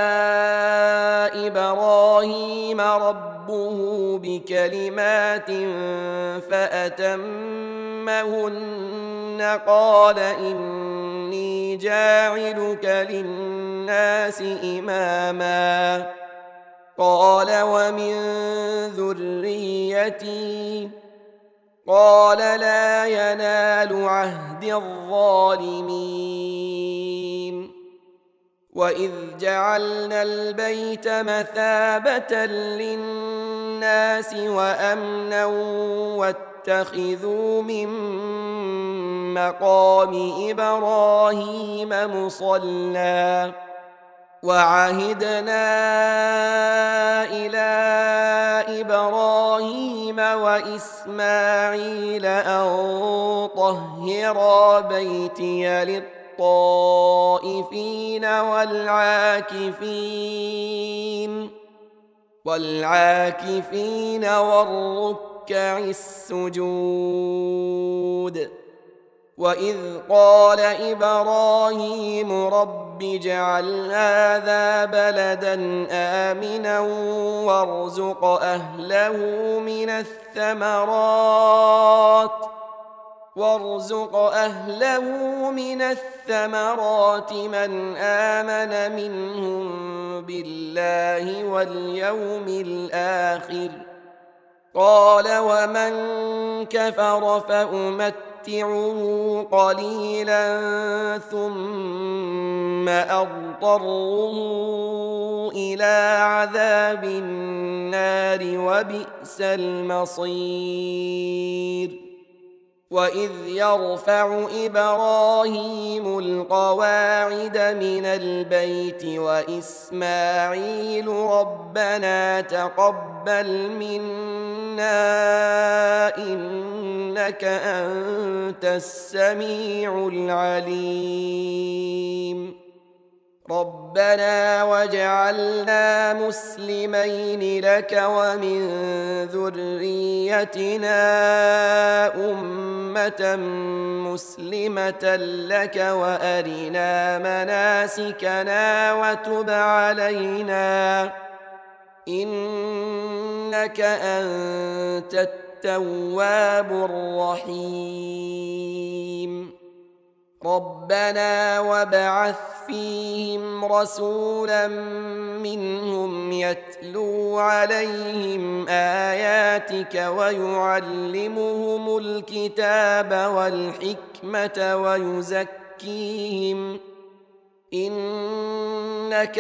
إبراهيم ربه بكلمات فأتمهن قال إني جاعلك للناس إماما قال ومن ذريتي قال لا ينال عهد الظالمين وإذ جعلنا البيت مثابة للناس وأمنا واتخذوا من مقام إبراهيم مصلى وعهدنا إلى إبراهيم وإسماعيل أن طهرا بيتي للطائفين والعاكفين والعاكفين والركع السجود وإذ قال إبراهيم رب اجعل هذا بلدا آمنا وارزق أهله من الثمرات وارزق أهله من الثمرات من آمن منهم بالله واليوم الآخر قال ومن كفر فأمتعه قليلا ثم أضطره إلى عذاب النار وبئس المصير وإذ يرفع إبراهيم القواعد من البيت وإسماعيل ربنا تقبل منا إنك أنت السميع العليم ربنا واجعلنا مسلمين لك ومن ذريتنا أمة مسلمة لك وأرنا مناسكنا وتب علينا إنك أنت التواب الرحيم ربنا وابعث فيهم رسولا منهم يتلو عليهم آياتك ويعلمهم الكتاب والحكمة ويزكيهم إنك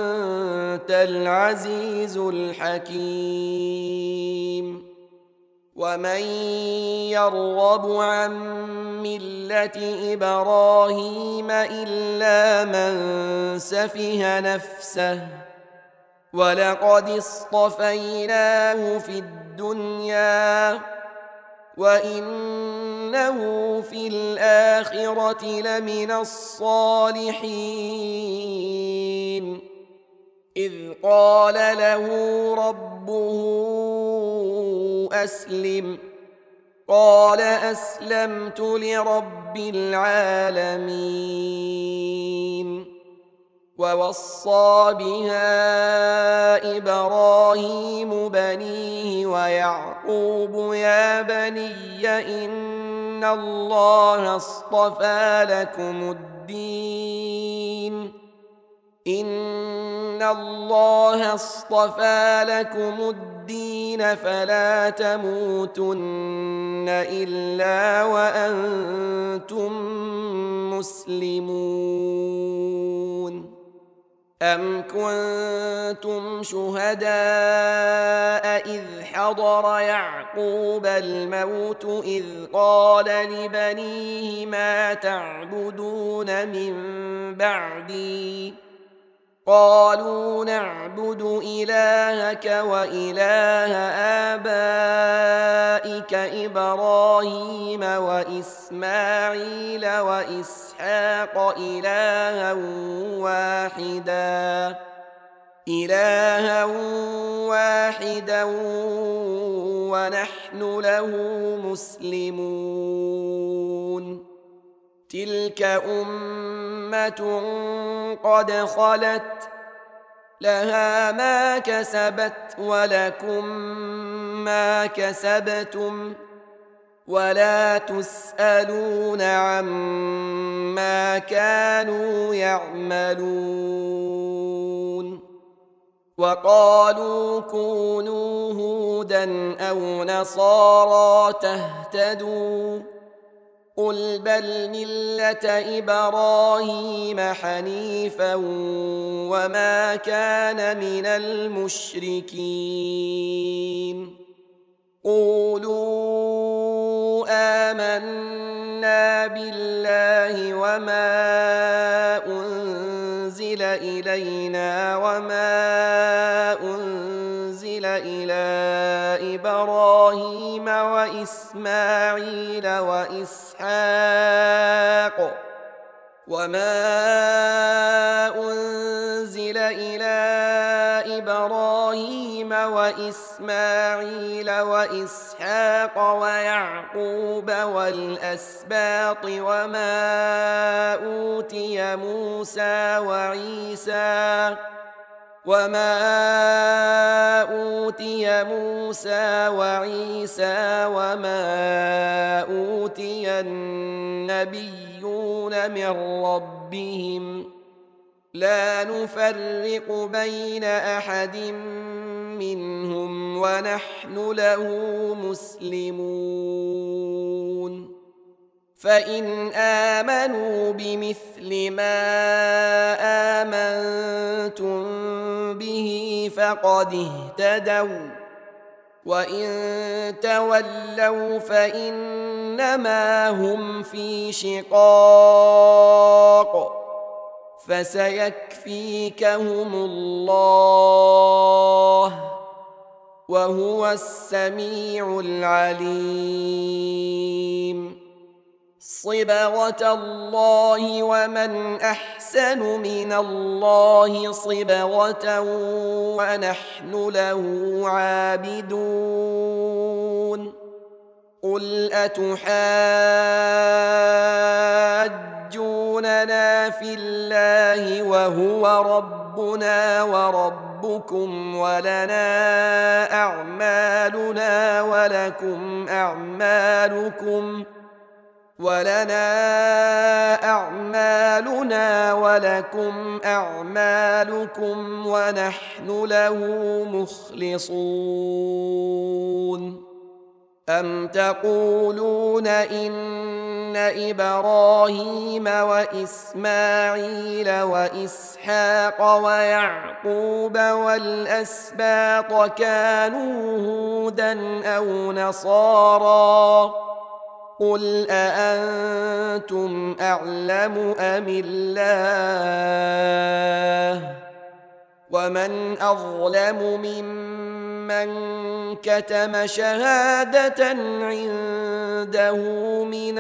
أنت العزيز الحكيم ومن يرغب عن ملة إبراهيم إلا من سفه نفسه ولقد اصطفيناه في الدنيا وإنه في الآخرة لمن الصالحين إذ قال له ربه أسلم قال أسلمت لرب العالمين ووصى بها إبراهيم بنيه ويعقوب يا بني إن الله اصطفى لكم الدين إن الله اصطفى لكم الدين فلا تموتن إلا وأنتم مسلمون أم كنتم شهداء إذ حضر يعقوب الموت إذ قال لبنيه ما تعبدون من بعدي قالوا نعبد إلهك وإله آبائك إبراهيم وإسماعيل وإسحاق إلها واحدا إلها واحدا ونحن له مسلمون تلك أمة قد خلت لها ما كسبت ولكم ما كسبتم ولا تسألون عما كانوا يعملون وقالوا كونوا هودا أو نصارى تهتدوا قل بل ملة إبراهيم حنيفا وما كان من المشركين قولوا آمنا بالله وما أنزل إلينا وما أنزل إلى إبراهيم وإسماعيل وإسحاق وما أنزل إلى إبراهيم وإسماعيل وإسحاق ويعقوب والأسباط وما أوتي موسى وعيسى وما أوتي موسى وعيسى وما أوتي النبيون من ربهم لا نفرق بين أحد منهم ونحن له مسلمون فإن آمنوا بمثل ما آمنتم به فقد اهتدوا وإن تولوا فإنما هم في شقاق فسيكفيكهم الله وهو السميع العليم صبغة الله ومن أحسن من الله صبغة ونحن له عابدون قل أتحاجوننا في الله وهو ربنا وربكم ولنا أعمالنا ولكم أعمالكم ولنا أعمالنا ولكم أعمالكم ونحن له مخلصون أم تقولون إن إبراهيم وإسماعيل وإسحاق ويعقوب والأسباط كانوا هودا أو نصارى قل أأنتم أعلم أم الله ومن أظلم ممن كتم شهادة عنده من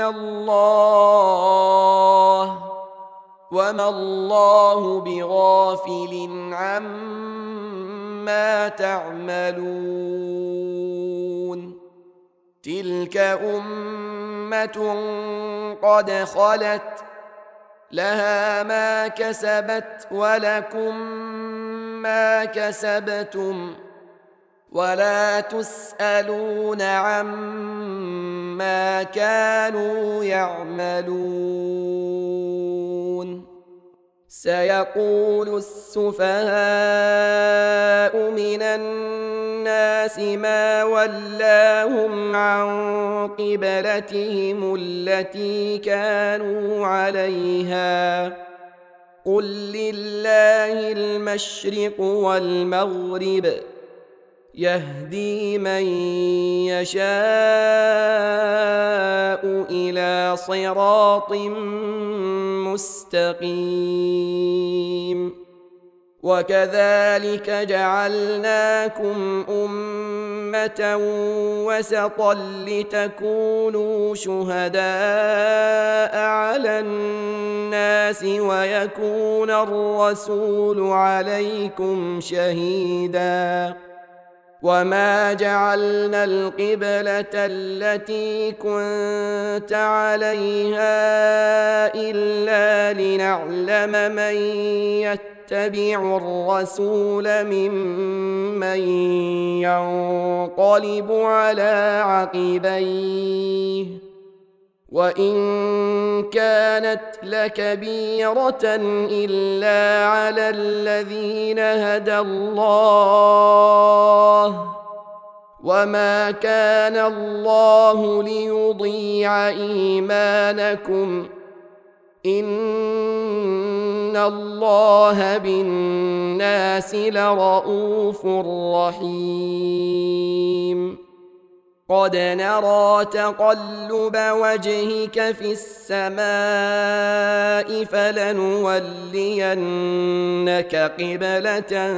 الله وما الله بغافل عما تعملون تلك أمة قد خلت لها ما كسبت ولكم ما كسبتم ولا تسألون عما كانوا يعملون سيقول السفهاء من الناس ما ولاهم عن قبلتهم التي كانوا عليها قل لله المشرق والمغرب يهدي من يشاء إلى صراط مستقيم وكذلك جعلناكم أمة وسطا لتكونوا شهداء على الناس ويكون الرسول عليكم شهيداً وما جعلنا القبلة التي كنت عليها إلا لنعلم من يتبع الرسول ممن ينقلب على عقبيه وإن كانت لكبيرة إلا على الذين هدى الله وما كان الله ليضيع إيمانكم إن الله بالناس لرءوف رحيم قد نرى تقلب وجهك في السماء فلنولينك قبلة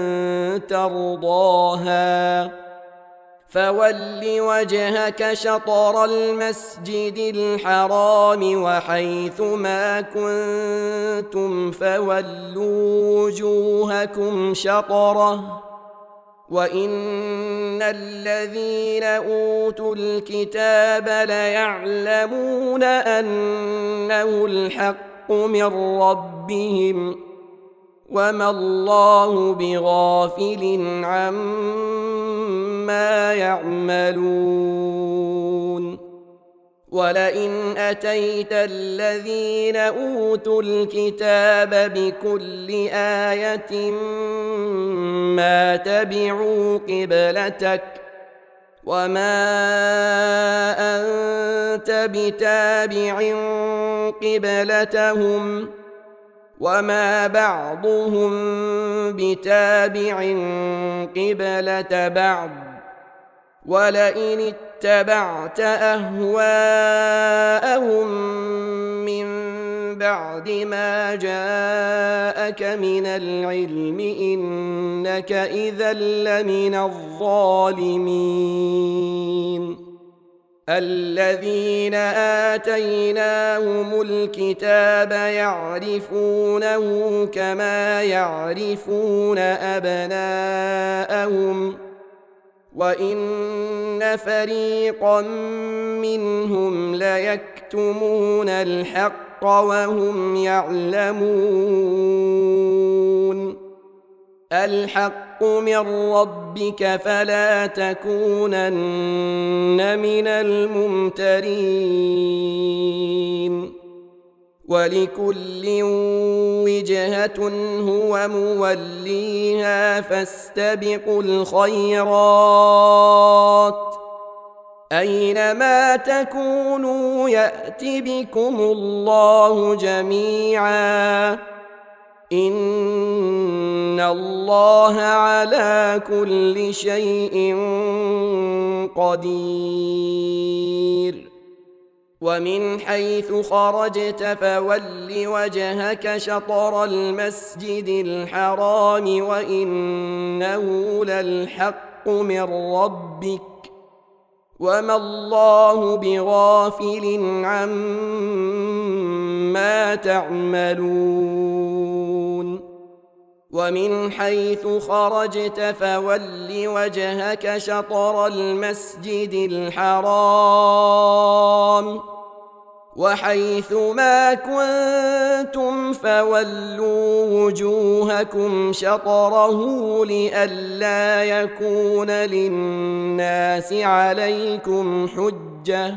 ترضاها فول وجهك شطر المسجد الحرام وحيث ما كنتم فولوا وجوهكم شطره وإن الذين أوتوا الكتاب ليعلمون أنه الحق من ربهم وما الله بغافل عما يعملون ولئن أتيت الذين أوتوا الكتاب بكل آية ما تبعوا قبلتك وما أنت بتابع قبلتهم وما بعضهم بتابع قبلة بعض ولئن اتبعت أهواءهم من بعد ما جاءك من العلم إنك إذا لمن الظالمين الذين آتيناهم الكتاب يعرفونه كما يعرفون أبناءهم وإن فريقا منهم ليكتمون الحق وهم يعلمون الحق من ربك فلا تكونن من الممترين ولكل وجهة هو موليها فاستبقوا الخيرات أينما تكونوا يأت بكم الله جميعا إن الله على كل شيء قدير ومن حيث خرجت فول وجهك شطر المسجد الحرام وإنه للحق من ربك وما الله بغافل عما تعملون ومن حيث خرجت فول وجهك شطر المسجد الحرام وحيث ما كنتم فولوا وجوهكم شطره لئلا يكون للناس عليكم حجة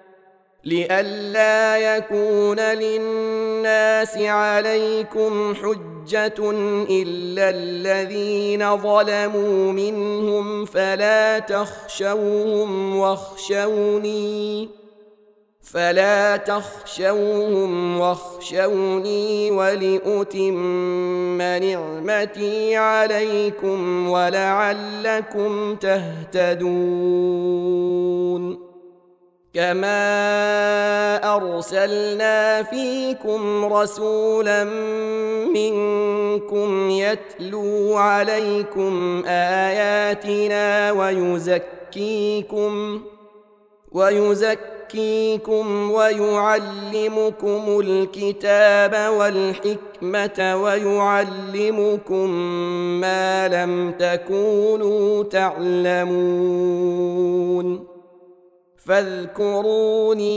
لئلا يكون للناس عليكم حجة إلا الذين ظلموا منهم فلا تخشوهم واخشوني فلا تخشوهم واخشوني ولأتم نعمتي عليكم ولعلكم تهتدون كما أرسلنا فيكم رسولا منكم يتلو عليكم آياتنا ويزكيكم ويزكيكم ويعلمكم الكتاب والحكمة ويعلمكم ما لم تكونوا تعلمون فاذكروني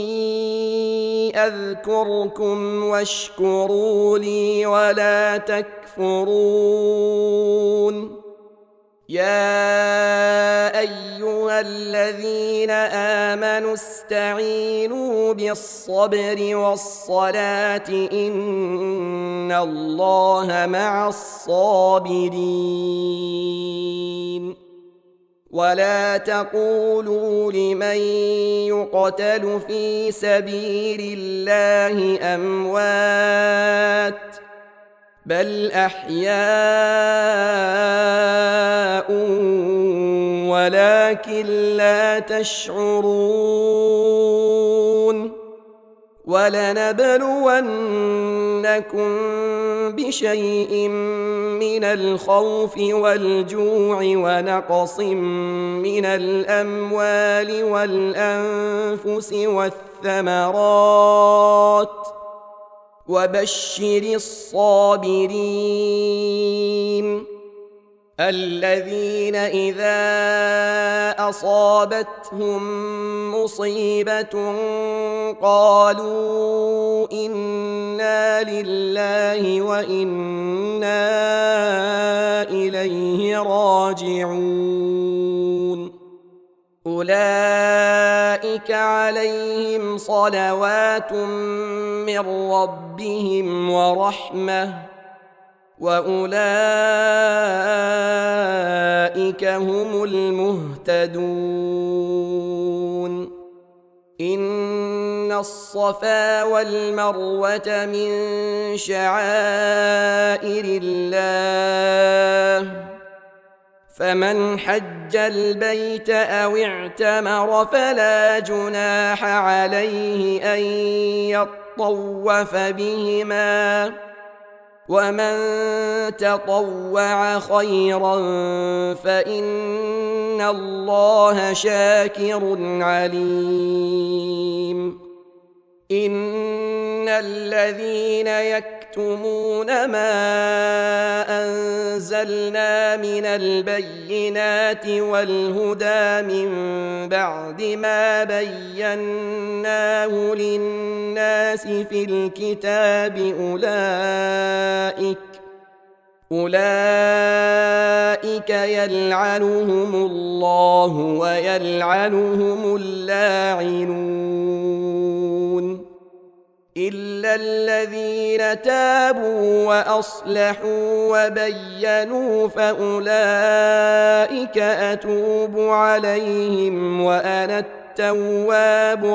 أذكركم واشكروا لي ولا تكفرون يا أيها الذين آمنوا استعينوا بالصبر والصلاة إن الله مع الصابرين ولا تقولوا لمن يقتل في سبيل الله أموات بل أحياء ولكن لا تشعرون ولنبلونكم بشيء من الخوف والجوع ونقص من الأموال والأنفس والثمرات وبشر الصابرين الذين إذا أصابتهم مصيبة قالوا إنا لله وإنا إليه راجعون أولئك عليهم صلوات من ربهم ورحمة وأولئك هم المهتدون إن الصفا والمروة من شعائر الله فمن حج البيت أو اعتمر فلا جناح عليه أن يطوف بهما ومن تطوع خيرا فإن الله شاكر عليم إن الذين يكتمون ما أنزلنا من البينات والهدى من بعد ما بيناه للناس في الكتاب أولئك أولئك يلعنهم الله ويلعنهم اللاعنون إلا الذين تابوا وأصلحوا وبينوا فأولئك أتوب عليهم وأنا التواب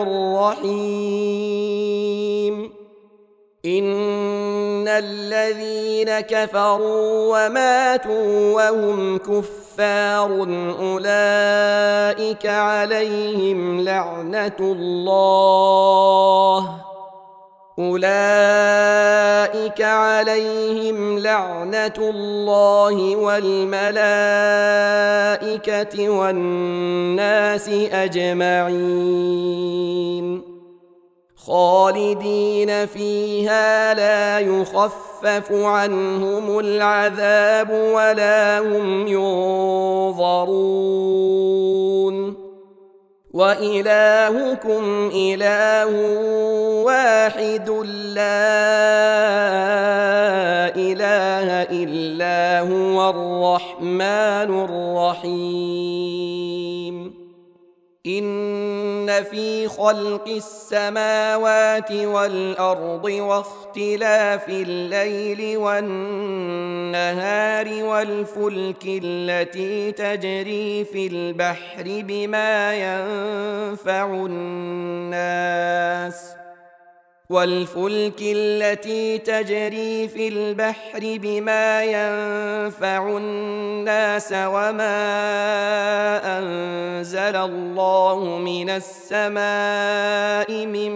الرحيم إن الذين كفروا وماتوا وهم كفار أولئك عليهم لعنة الله أولئك عليهم لعنة الله والملائكة والناس أجمعين خالدين فيها لا يخفف عنهم العذاب ولا هم ينظرون وإلهكم إله واحد لا إله إلا هو الرحمن الرحيم إن في خلق السماوات والأرض واختلاف الليل والنهار والفلك التي تجري في البحر بما ينفع الناس والفلك التي تجري في البحر بما ينفع الناس وما أنزل الله من السماء من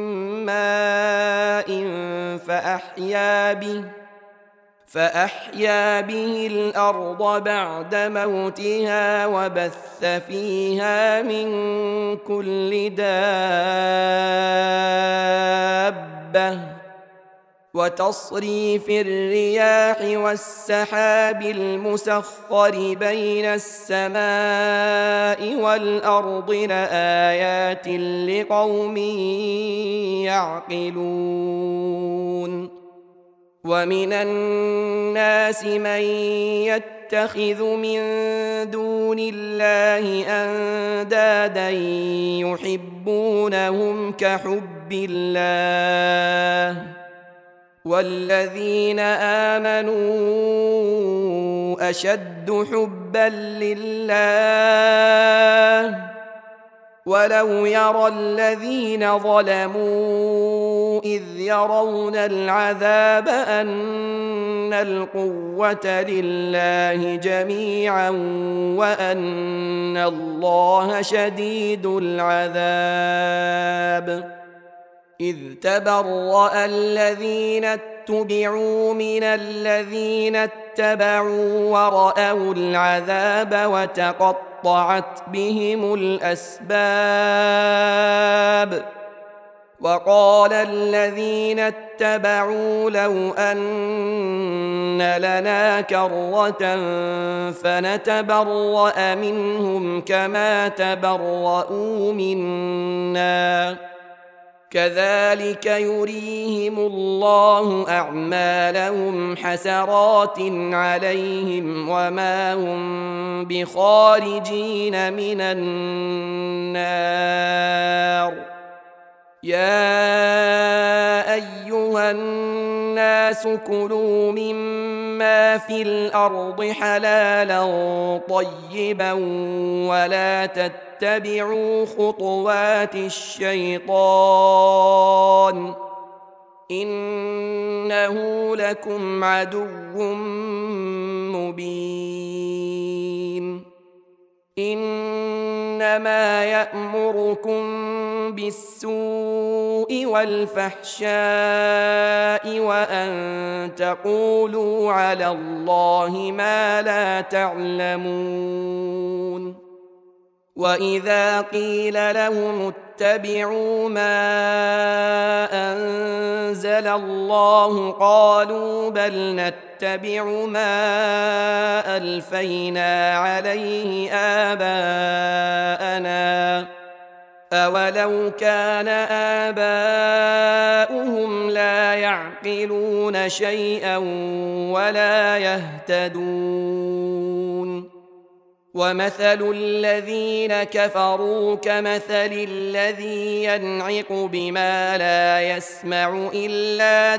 ماء فأحيا به فأحيا به الأرض بعد موتها وبث فيها من كل دابة وتصريف الرياح والسحاب المسخر بين السماء والأرض لآيات لقوم يعقلون ومن الناس من يتخذ من دون الله أندادا يحبونهم كحب الله والذين آمنوا أشد حبا لله ولو يرى الذين ظلموا إذ يرون العذاب أن القوة لله جميعا وأن الله شديد العذاب إذ تبرأ الذين اتبعوا من الذين اتبعوا ورأوا العذاب وتقطعت بهم الأسباب وقال الذين اتبعوا لو أن لنا كرة فنتبرأ منهم كما تبرؤوا منا كذلك يريهم الله أعمالهم حسرات عليهم وما هم بخارجين من النار يا أيها الناس كلوا مما في الأرض حلالا طيبا ولا تتبعوا خطوات الشيطان إنه لكم عدو مبين إنما يأمركم بالسوء والفحشاء وأن تقولوا على الله ما لا تعلمون وإذا قيل لهم اتبعوا ما أنزل الله قالوا بل نتبع ما ألفينا عليه آباءنا أولو كان آباؤهم لا يعقلون شيئا ولا يهتدون ومثل الذين كفروا كمثل الذي ينعق بما لا يسمع إلا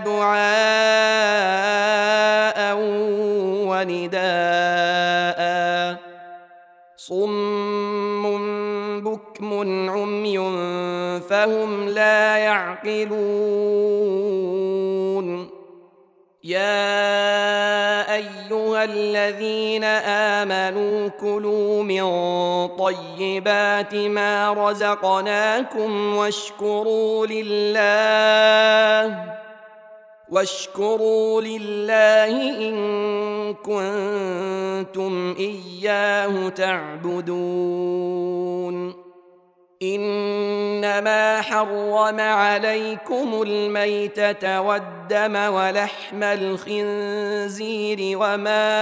دعاء ونداء صم بكم عمي فهم لا يعقلون يا أيها الذين آمنوا كلوا من طيبات ما رزقناكم واشكروا لله واشكروا لله إن كنتم إياه تعبدون إنما حرم عليكم الميتة والدم ولحم الخنزير وما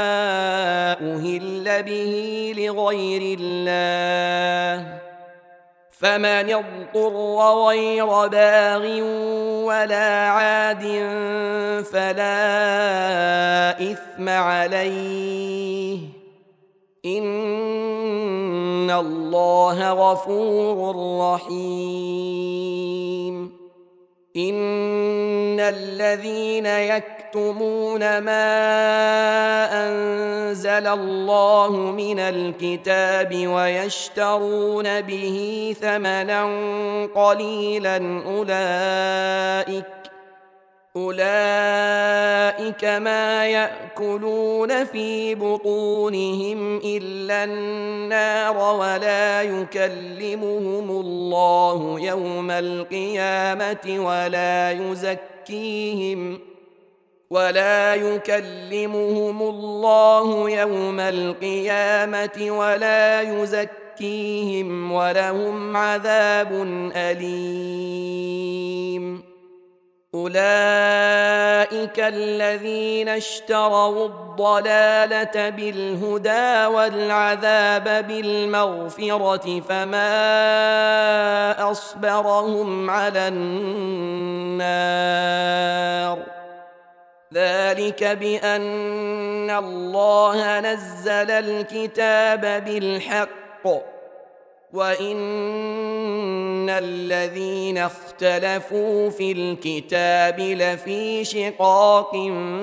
أهل به لغير الله فمن اضطر غير باغ ولا عاد فلا إثم عليه إن الله غفور رحيم إن الذين يكتمون ما أنزل الله من الكتاب ويشترون به ثمنا قليلا أولئك أولئك ما يأكلون في بطونهم إلا النار ولا يكلمهم الله يوم القيامة ولا يزكيهم ولا يكلمهم الله يوم القيامة ولا يزكيهم ولهم عذاب أليم أولئك الذين اشتروا الضلالة بالهدى والعذاب بالمغفرة فما أصبرهم على النار ذلك بأن الله نزل الكتاب بالحق وإن الذين اختلفوا في الكتاب لفي شقاق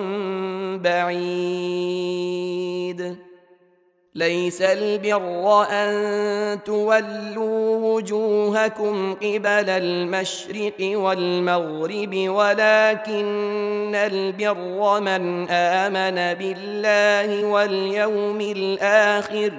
بعيد ليس البر أن تولوا وجوهكم قبل المشرق والمغرب ولكن البر من آمن بالله واليوم الآخر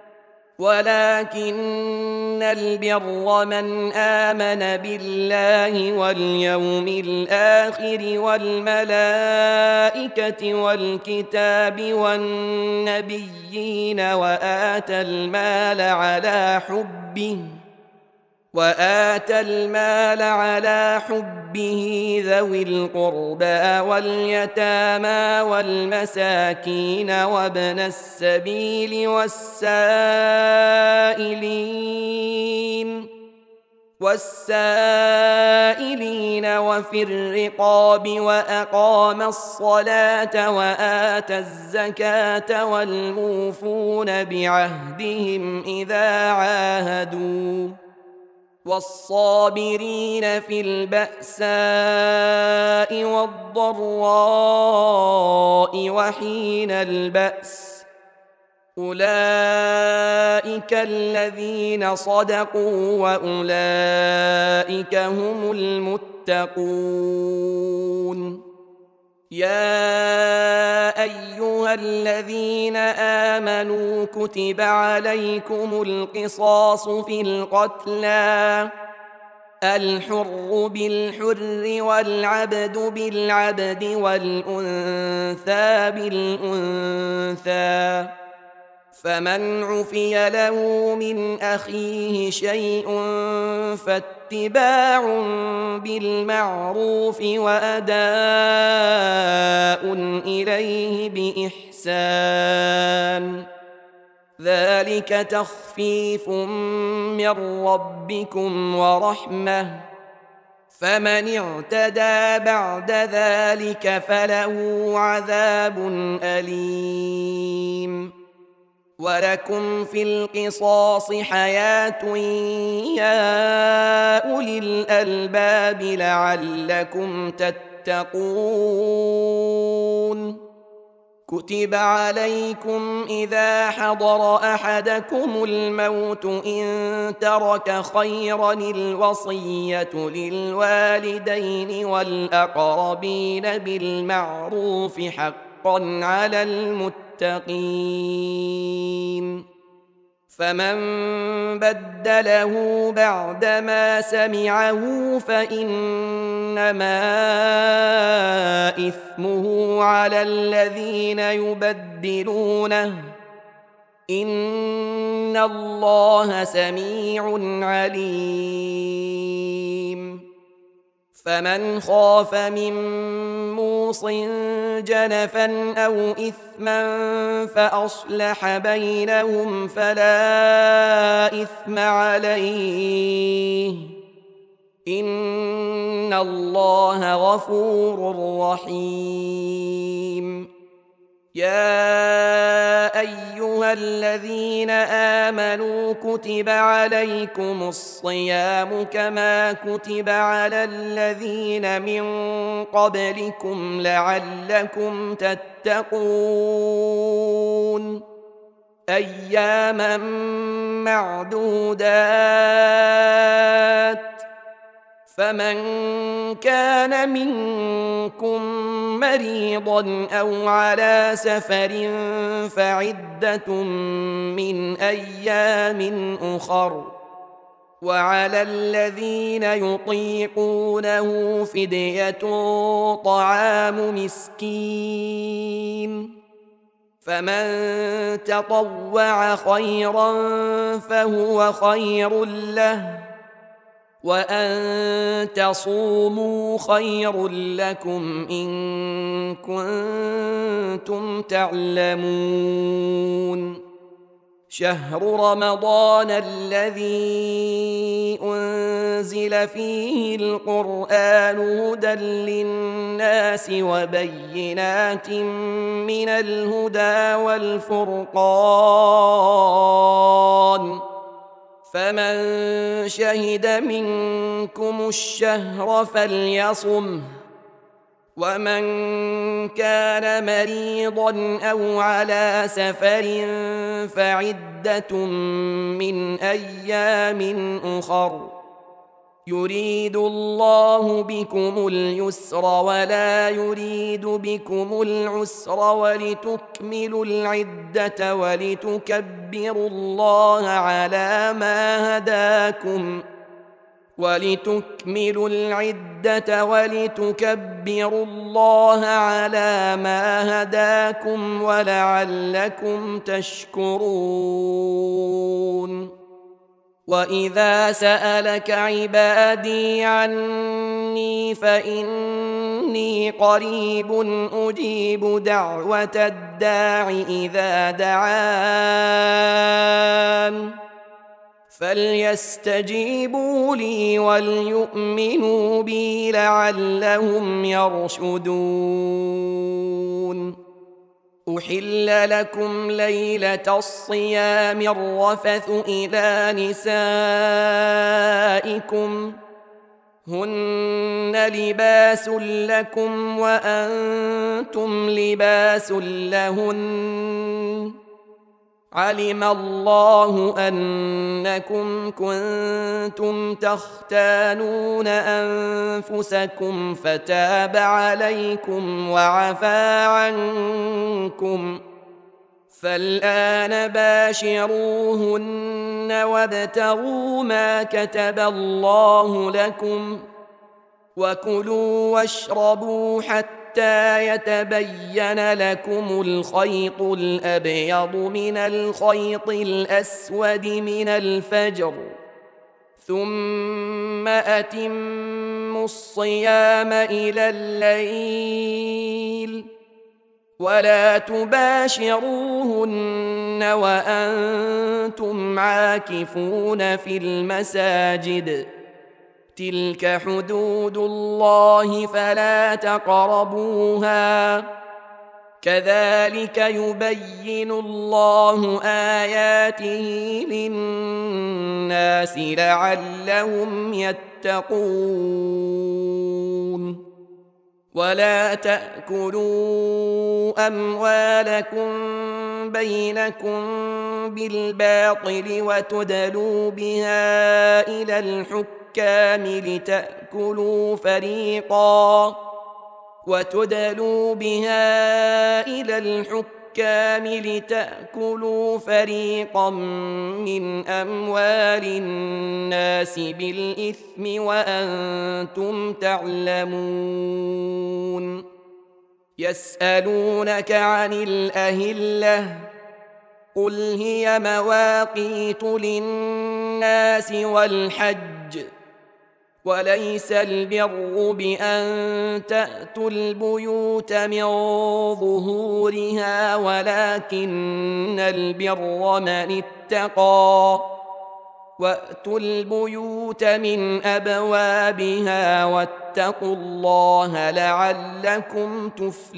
ولكن البر من آمن بالله واليوم الآخر والملائكة والكتاب والنبيين وآتى المال على حبه وآتى المال على حبه ذوي القربى واليتامى والمساكين وابن السبيل والسائلين والسائلين وفي الرقاب وأقام الصلاة وآتى الزكاة والموفون بعهدهم إذا عاهدوا والصابرين في البأساء والضراء وحين البأس أولئك الذين صدقوا وأولئك هم المتقون يا أيها الذين آمنوا كتب عليكم القصاص في القتلى الحر بالحر والعبد بالعبد والأنثى بالأنثى فمن عفي له من أخيه شيء فاتباع بالمعروف وأداء إليه بإحسان ذلك تخفيف من ربكم ورحمة فمن اعتدى بعد ذلك فله عذاب أليم ولكم في القصاص حياة يا أولي الألباب لعلكم تتقون كتب عليكم إذا حضر أحدكم الموت إن ترك خيرا الوصية للوالدين والأقربين بالمعروف حقا على المتقين فمن بدله بعدما سمعه فإنما إثمه على الذين يبدلونه إن الله سميع عليم فمن خاف من موص جنفا أو إثما فأصلح بينهم فلا إثم عليه إن الله غفور رحيم يا أيها الذين آمنوا كتب عليكم الصيام كما كتب على الذين من قبلكم لعلكم تتقون أياما معدودات فمن كان منكم مريضا أو على سفر فعدة من أيام أخر وعلى الذين يطيقونه فدية طعام مسكين فمن تطوع خيرا فهو خير له وأن تصوموا خير لكم إن كنتم تعلمون شهر رمضان الذي أنزل فيه القرآن هدى للناس وبينات من الهدى والفرقان فمن شهد منكم الشهر فليصمه ومن كان مريضا أو على سفر فعدة من أيام أخر يريد الله بكم اليسر ولا يريد بكم العسر ولتكملوا العدة ولتكبروا الله على ما هداكم ولتكملوا العدة ولتكبروا الله على ما هداكم ولعلكم تشكرون وإذا سألك عبادي عني فإني قريب أجيب دعوة الداع إذا دعان فليستجيبوا لي وليؤمنوا بي لعلهم يرشدون أحل لكم ليلة الصيام الرفث إلى نسائكم هن لباس لكم وأنتم لباس لهن علم الله أنكم كنتم تختانون أنفسكم فتاب عليكم وعفى عنكم فالآن باشروهن وابتغوا ما كتب الله لكم وكلوا واشربوا حتى حتى يتبين لكم الخيط الأبيض من الخيط الأسود من الفجر ثم أتموا الصيام إلى الليل ولا تباشروهن وأنتم عاكفون في المساجد تلك حدود الله فلا تقربوها كذلك يبين الله آياته للناس لعلهم يتقون ولا تأكلوا أموالكم بينكم بالباطل وتدلوا بها إلى الحكام لتأكلوا فريقا وتدلوا بها إلى الحكام لتأكلوا فريقا من أموال الناس بالإثم وأنتم تعلمون. يسألونك عن الأهلة قل هي مواقيت للناس والحج وليس البر بأن تأتوا البيوت من ظهورها ولكن البر من اتقى وأتوا البيوت من أبوابها واتقوا الله لعلكم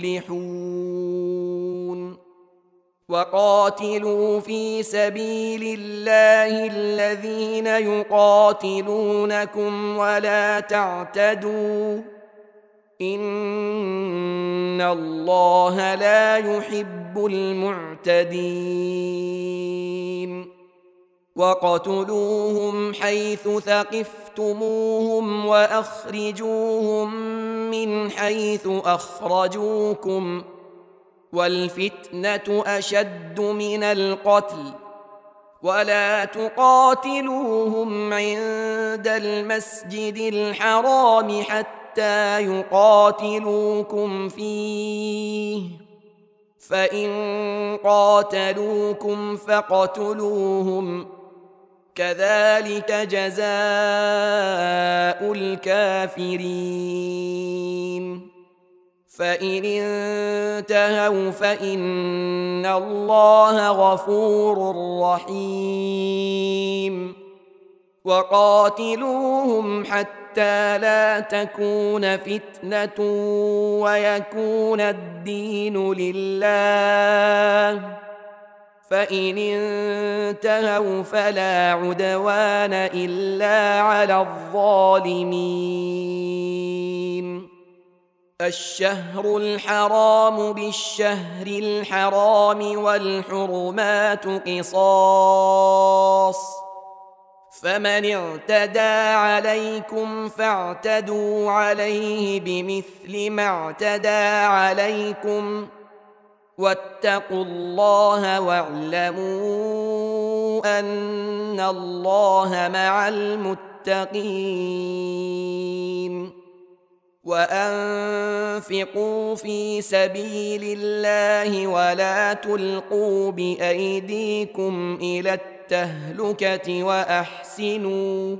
تفلحون. وقاتلوا في سبيل الله الذين يقاتلونكم ولا تعتدوا إن الله لا يحب المعتدين. وقتلوهم حيث ثقفتموهم وأخرجوهم من حيث أخرجوكم والفتنة أشد من القتل ولا تقاتلوهم عند المسجد الحرام حتى يقاتلوكم فيه فإن قاتلوكم فاقتلوهم كذلك جزاء الكافرين. فإن انتهوا فإن الله غفور رحيم. وقاتلوهم حتى لا تكون فتنة ويكون الدين لله فإن انتهوا فلا عدوان إلا على الظالمين. الشهر الحرام بالشهر الحرام والحرمات قصاص فمن اعتدى عليكم فاعتدوا عليه بمثل ما اعتدى عليكم واتقوا الله واعلموا أن الله مع المتقين. وأنفقوا في سبيل الله ولا تلقوا بأيديكم إلى التهلكة وأحسنوا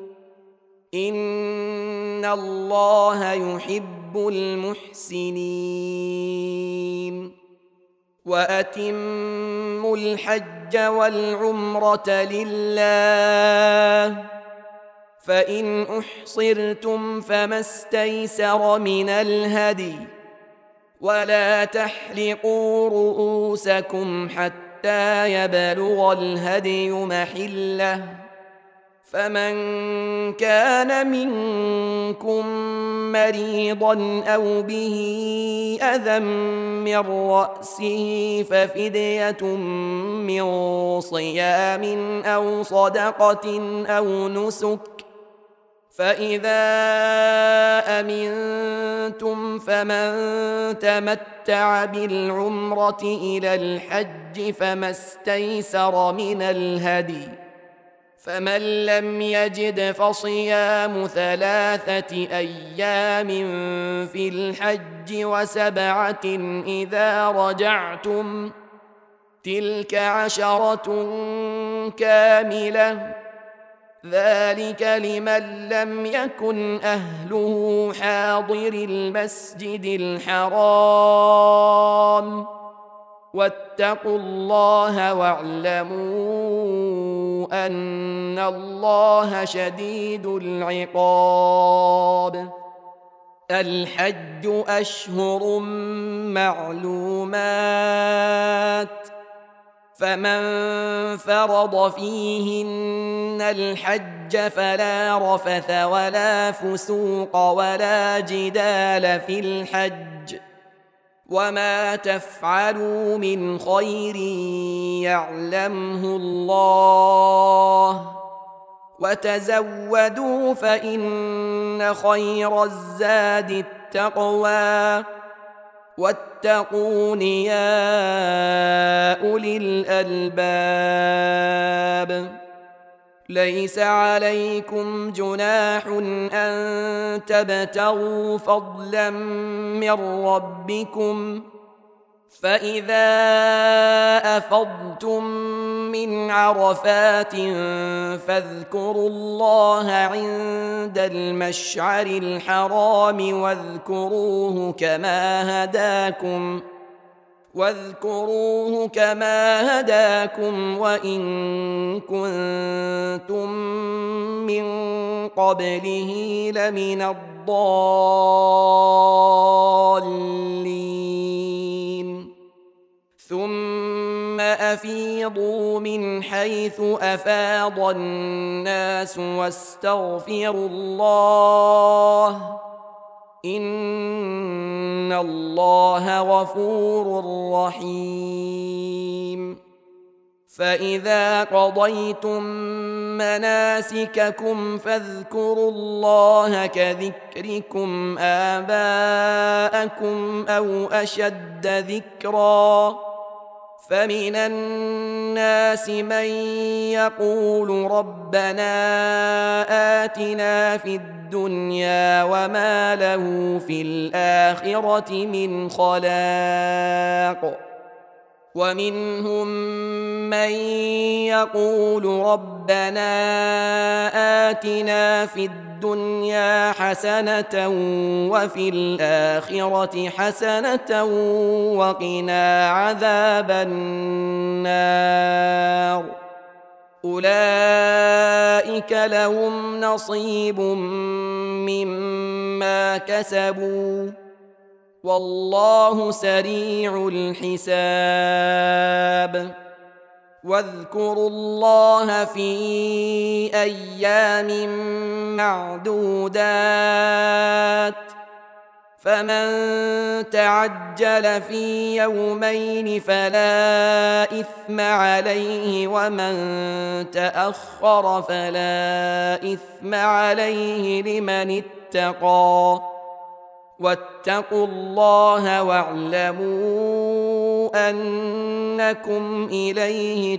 إن الله يحب المحسنين. وأتموا الحج والعمرة لله فإن أحصرتم فما استيسر من الهدي ولا تحلقوا رؤوسكم حتى يبلغ الهدي محله فمن كان منكم مريضا أو به أذى من رأسه ففدية من صيام أو صدقة أو نسك فإذا أمنتم فمن تمتع بالعمرة إلى الحج فما استيسر من الهدي فمن لم يجد فصيام ثلاثة أيام في الحج وسبعة إذا رجعتم تلك عشرة كاملة ذلك لمن لم يكن أهله حاضر المسجد الحرام واتقوا الله واعلموا أن الله شديد العقاب. الحج أشهر معلومات فمن فرض فيهن الحج فلا رفث ولا فسوق ولا جدال في الحج وما تفعلوا من خير يعلمه الله وتزودوا فإن خير الزاد التقوى واتقون يا أولي الألباب ليس عليكم جناح أن تبتغوا فضلا من ربكم فإذا أفضتم من عرفات فاذكروا الله عند المشعر الحرام واذكروه كما هداكم واذكروه كما هداكم وإن كنتم من قبله لمن الضالين ثم أفيضوا من حيث أفاض الناس واستغفروا الله إن الله غفور رحيم فإذا قضيتم مناسككم فاذكروا الله كذكركم آباءكم أو أشد ذكرًا فمن الناس من يقول ربنا آتنا في الدنيا وما له في الآخرة من خلاق ومنهم من يقول ربنا آتنا في الدنيا حسنة وفي الآخرة حسنة وقنا عذاب النار أولئك لهم نصيب مما كسبوا والله سريع الحساب واذكروا الله في أيام معدودات فمن تعجل في يومين فلا إثم عليه ومن تأخر فلا إثم عليه لمن اتقى واتقوا الله واعلموا أنكم إليه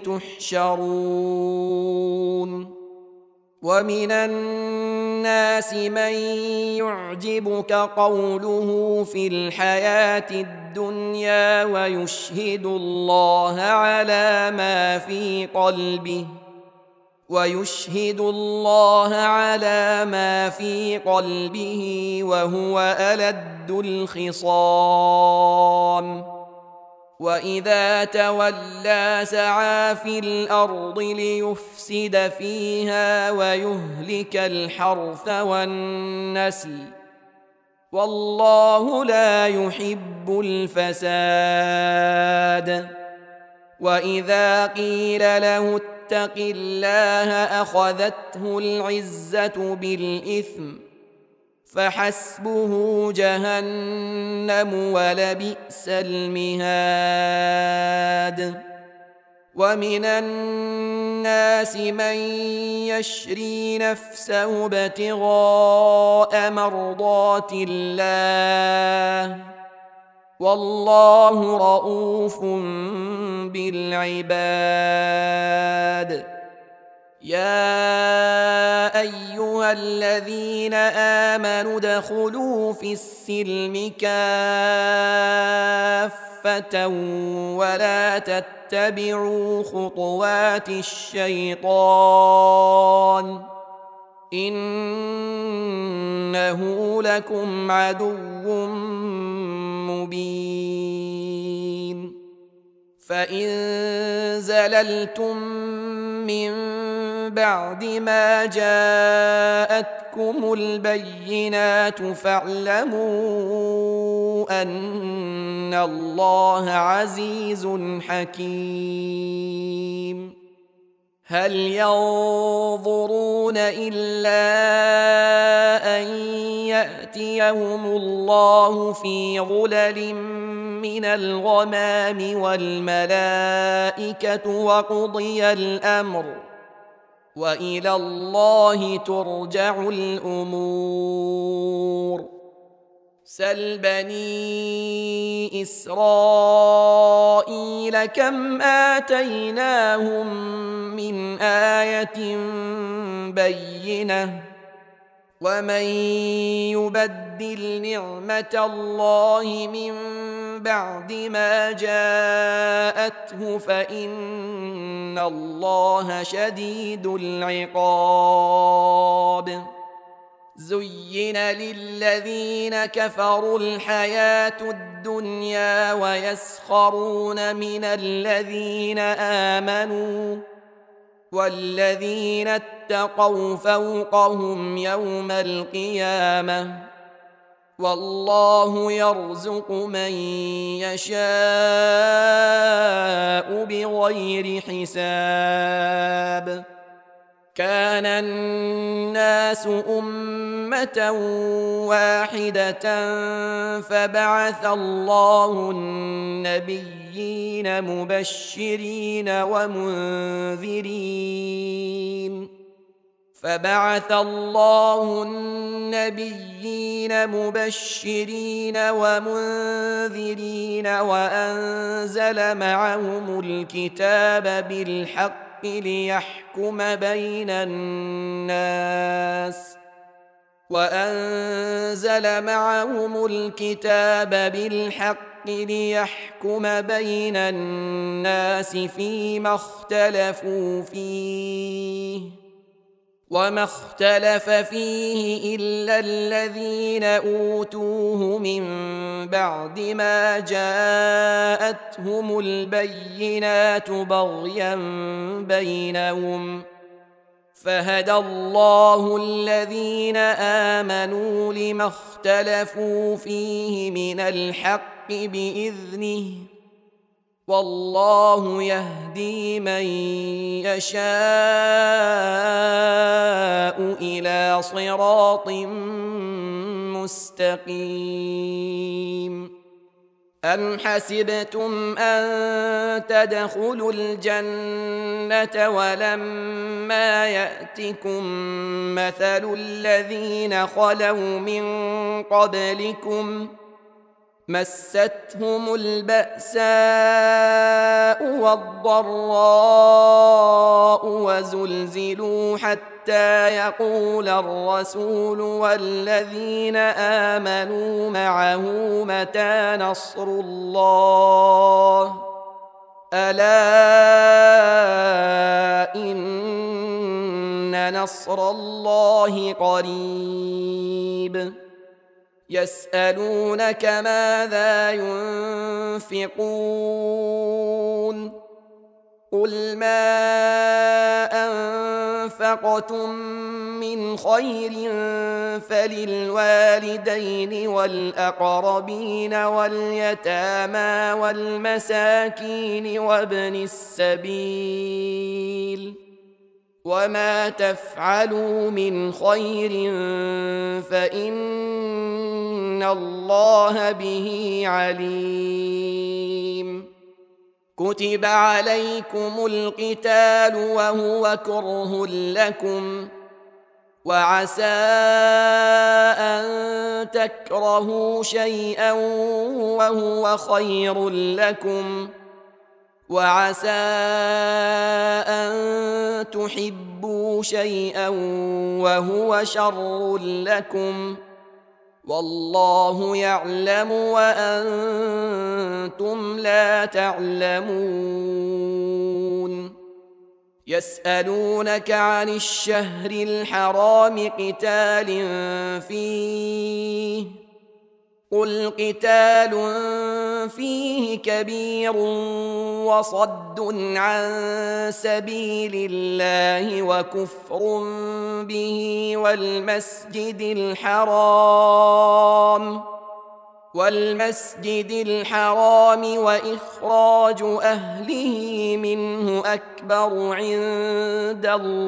تحشرون ومن الناس من يعجبك قوله في الحياة الدنيا ويشهد الله على ما في قلبه ويشهد الله على ما في قلبه وهو ألد الخصام وإذا تولى سعى في الأرض ليفسد فيها ويهلك الحرث والنسل والله لا يحب الفساد وإذا قيل له اتق الله أخذته العزة بالإثم فحسبه جهنم ولبئس المهاد ومن الناس من يشري نفسه ابتغاء مرضات الله والله رؤوف بالعباد يا أيها الذين آمنوا ادخلوا في السلم كافة ولا تتبعوا خطوات الشيطان إنه لكم عدو مبين فإن زللتم من بعد ما جاءتكم البينات فاعلموا أن الله عزيز حكيم. هل ينظرون إلا أن يأتيهم الله في غلل من الغمام والملائكة وقضي الأمر وإلى الله ترجع الأمور. سل بني إسرائيل كم آتيناهم من آية بينة ومن يبدل نعمة الله من بعد ما جاءته فإن الله شديد العقاب. زين للذين كفروا الحياة الدنيا ويسخرون من الذين آمنوا والذين اتقوا فوقهم يوم القيامة والله يرزق من يشاء بغير حساب. كان الناس أمة واحدة فبعث الله النبيين مبشرين ومنذرين فبعث الله النبيين مبشرين ومنذرين وأنزل معهم الكتاب بالحق ليحكم بين الناس وأنزل معهم الكتاب بالحق ليحكم بين الناس فيما اختلفوا فيه وما اختلف فيه إلا الذين أوتوه من بعد ما جاءتهم البينات بغيا بينهم فهدى الله الذين آمنوا لما اختلفوا فيه من الحق بإذنه والله يهدي من يشاء إلى صراط مستقيم. أم حسبتم أن تدخلوا الجنة ولما يأتكم مثل الذين خلوا من قبلكم مستهم البأساء والضراء وزلزلوا حتى يقول الرسول والذين آمنوا معه متى نصر الله ألا إن نصر الله قريب. يسألونك ماذا ينفقون قل ما أنفقتم من خير فللوالدين والأقربين واليتامى والمساكين وابن السبيل وما تفعلوا من خير فإن الله به عليم. كتب عليكم القتال وهو كره لكم وعسى أن تكرهوا شيئا وهو خير لكم وعسى أن تحبوا شيئا وهو شر لكم والله يعلم وأنتم لا تعلمون. يسألونك عن الشهر الحرام قتال فيه قل قتال فيه كبير وصد عن سبيل الله وكفر به والمسجد الحرام والمسجد الحرام وإخراج أهله منه أكبر عند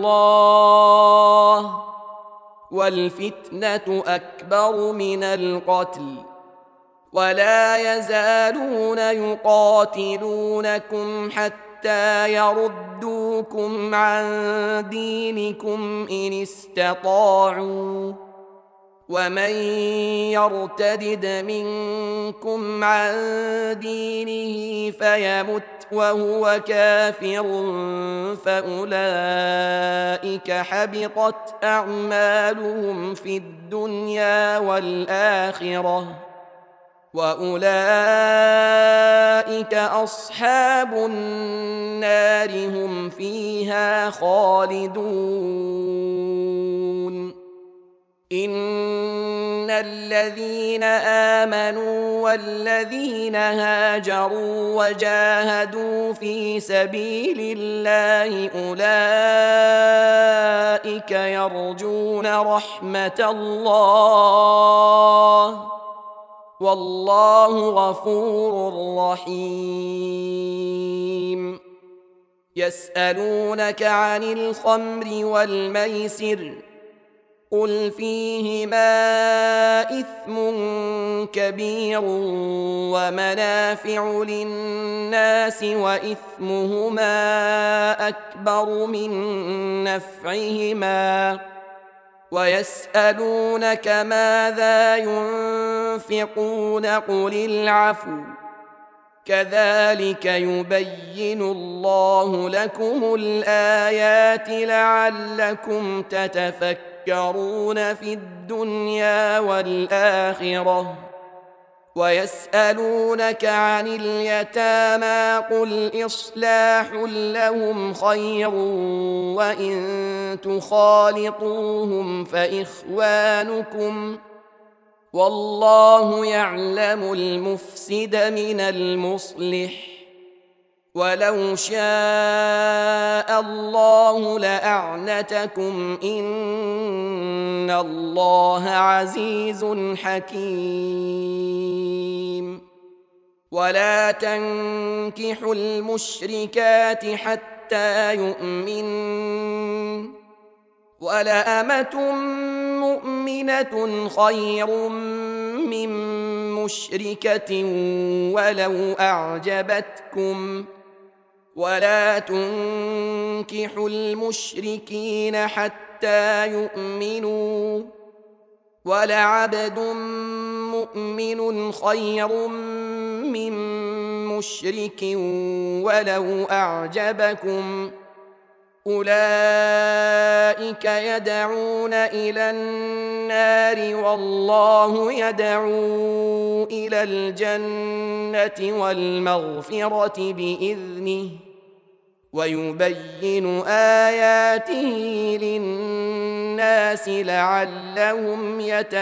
الله والفتنة أكبر من القتل ولا يزالون يقاتلونكم حتى يردوكم عن دينكم إن استطاعوا ومن يرتدد منكم عن دينه فيمت وهو كافر فأولئك حبطت أعمالهم في الدنيا والآخرة وأولئك أصحاب النار هم فيها خالدون إن الذين آمنوا والذين هاجروا وجاهدوا في سبيل الله أولئك يرجون رحمة الله والله غفور رحيم يسألونك عن الخمر والميسر قل فيهما إثم كبير ومنافع للناس وإثمهما أكبر من نفعهما ويسألونك ماذا ينفقون قل العفو كذلك يبين الله لكم الآيات لعلكم تتفكرون في الدنيا والآخرة ويسألونك عن اليتامى قل إصلاح لهم خير وإن تخالطوهم فإخوانكم والله يعلم المفسد من المصلح ولو شاء الله لأعنتكم إن الله عزيز حكيم ولا تنكحوا المشركات حتى يؤمنن ولأمة مؤمنة خير من مشركة ولو أعجبتكم ولا تنكحوا المشركين حتى يؤمنوا ولعبد مؤمن خير من مشرك ولو أعجبكم أولئك يدعون إلى النار والله يدعو إلى الجنة والمغفرة بإذنه ويبين آياته للناس لعلهم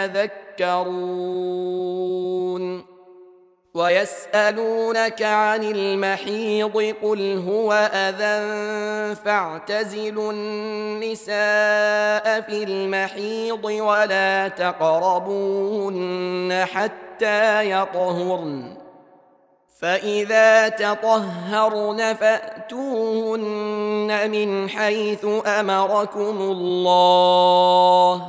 يتذكرون ويسألونك عن المحيض قل هو أذى فاعتزلوا النساء في المحيض ولا تقربوهن حتى يطهرن فإذا تطهرن فأتوهن من حيث أمركم الله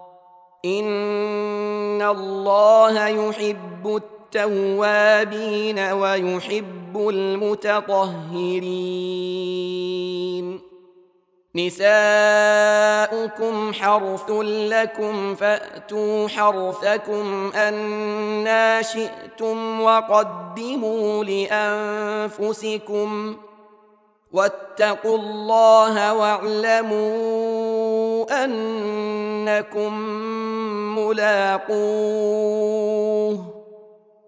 إن الله يحب التوابين ويحب المتطهرين نساؤكم حرث لكم فأتوا حرثكم أنى شئتم وقدموا لأنفسكم واتقوا الله واعلموا أنكم ملاقوه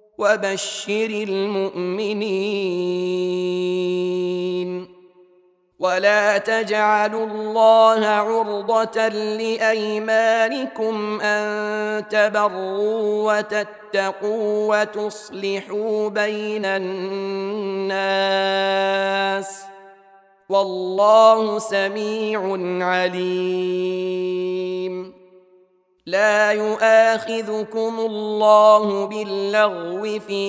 وبشر المؤمنين ولا تجعلوا الله عرضة لأيمانكم أن تبروا وتتقوا وتصلحوا بين الناس والله سميع عليم. لا يؤاخذكم الله باللغو في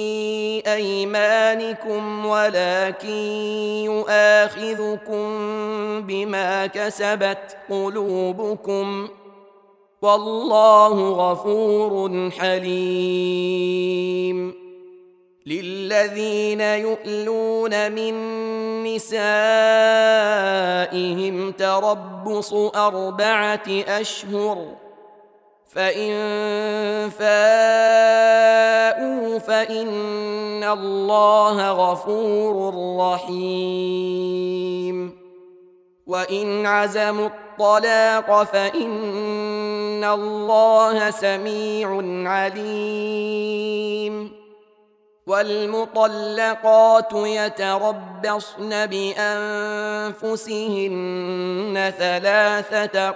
أيمانكم ولكن يؤاخذكم بما كسبت قلوبكم والله غفور حليم. للذين يؤلون من نسائهم تربص أربعة أشهر فإن فاءوا فإن الله غفور رحيم. وإن عزموا الطلاق فإن الله سميع عليم. والمطلقات يتربصن بأنفسهن ثلاثة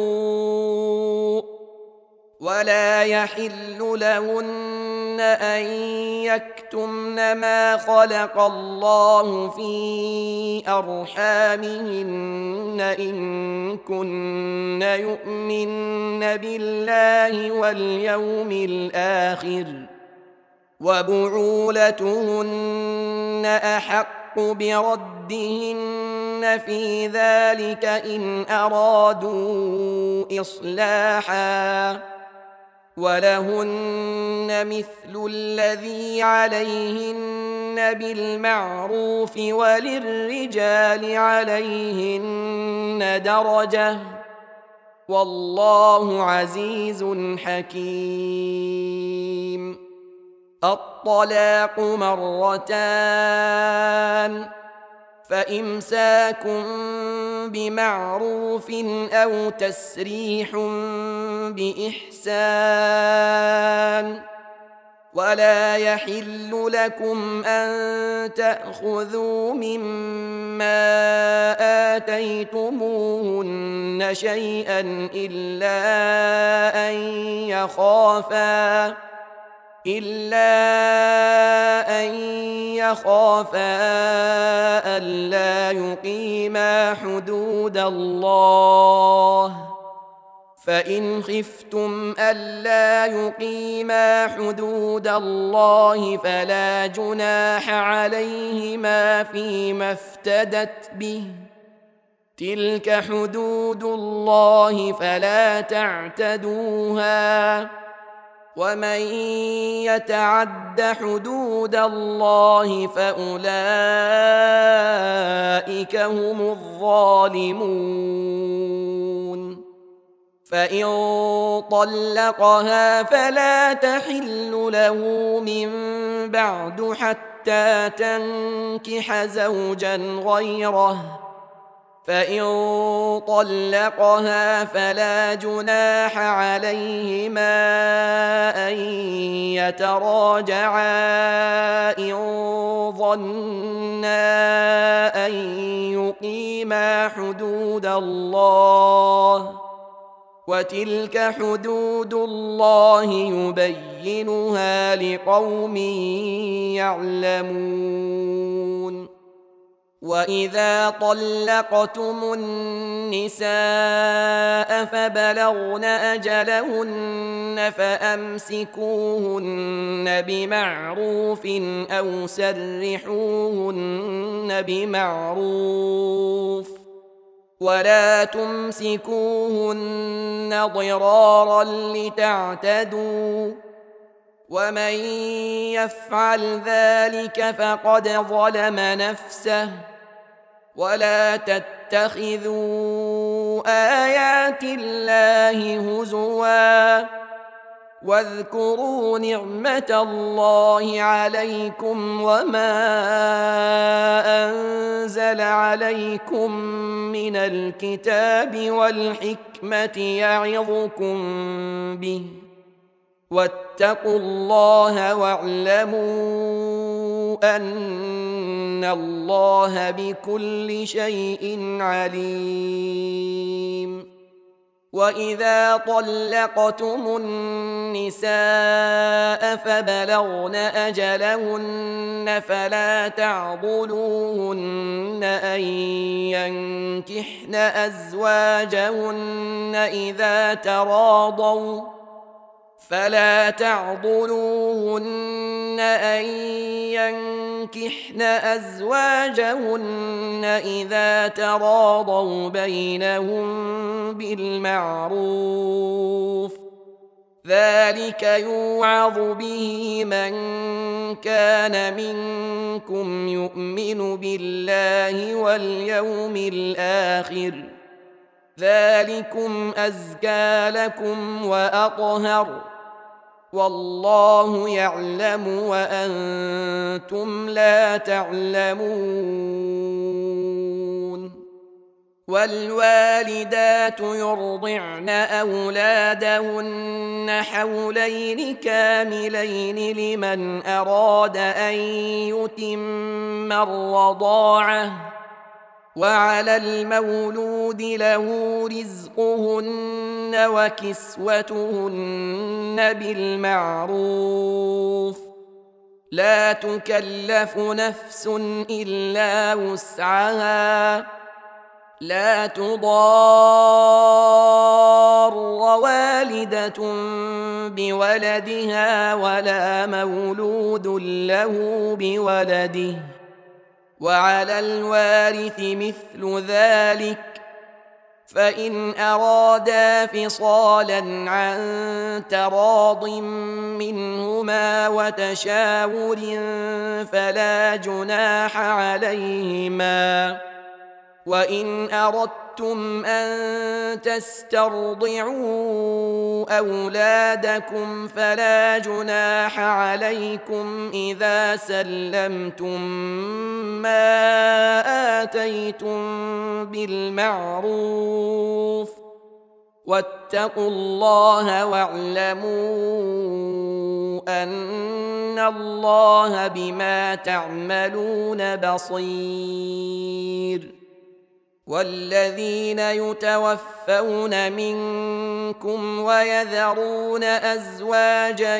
قروء ولا يحل لهن أن يكتمن ما خلق الله في أرحامهن إن كن يؤمن بالله واليوم الآخر وبعولتهن أحق بردهن في ذلك إن أرادوا إصلاحا ولهن مثل الذي عليهن بالمعروف وللرجال عليهن درجة والله عزيز حكيم. الطلاق مرتان فإمساك بمعروف أو تسريح بإحسان ولا يحل لكم أن تأخذوا مما آتيتموهن شيئا إلا أن يخافا إلا أن يخافا ألا يقيما حدود الله فإن خفتم ألا يقيما حدود الله فلا جناح عليهما فيما افتدت به تلك حدود الله فلا تعتدوها ومن يتعد حدود الله فأولئك هم الظالمون. فإن طلقها فلا تحل له من بعد حتى تنكح زوجا غيره فإن طلقها فلا جناح عليهما أن يتراجعا إن ظنا أن يقيما حدود الله وتلك حدود الله يبينها لقوم يعلمون. وإذا طلقتم النساء فبلغن أجلهن فأمسكوهن بمعروف أو سرحوهن بمعروف ولا تمسكوهن ضرارا لتعتدوا ومن يفعل ذلك فقد ظلم نفسه ولا تتخذوا آيات الله هزوا واذكروا نعمة الله عليكم وما أنزل عليكم من الكتاب والحكمة يعظكم به واتقوا الله واعلموا أن الله بكل شيء عليم. وإذا طلقتم النساء فبلغن أجلهن فلا تعضلوهن أن ينكحن أزواجهن إذا تراضوا فلا تعضلوهن أن ينكحن أزواجهن إذا تراضوا بينهم بالمعروف، ذلك يوعظ به من كان منكم يؤمن بالله واليوم الآخر، ذلكم أزكى لكم وأطهر، والله يعلم وأنتم لا تعلمون. والوالدات يرضعن أولادهن حولين كاملين لمن أراد أن يتم الرضاعة، وعلى المولود له رزقهن وكسوتهن بالمعروف، لا تكلف نفس إلا وسعها، لا تضار والدة بولدها ولا مولود له بولده، وعلى الوارث مثل ذلك، فإن أرادا فصالا عن تراض منهما وتشاور فلا جناح عليهما. وإن أردتم أن تسترضعوا أولادكم فلا جناح عليكم إذا سلمتم ما آتيتم بالمعروف، واتقوا الله واعلموا أن الله بما تعملون بصير. والذين يتوفون منكم ويذرون أزواجا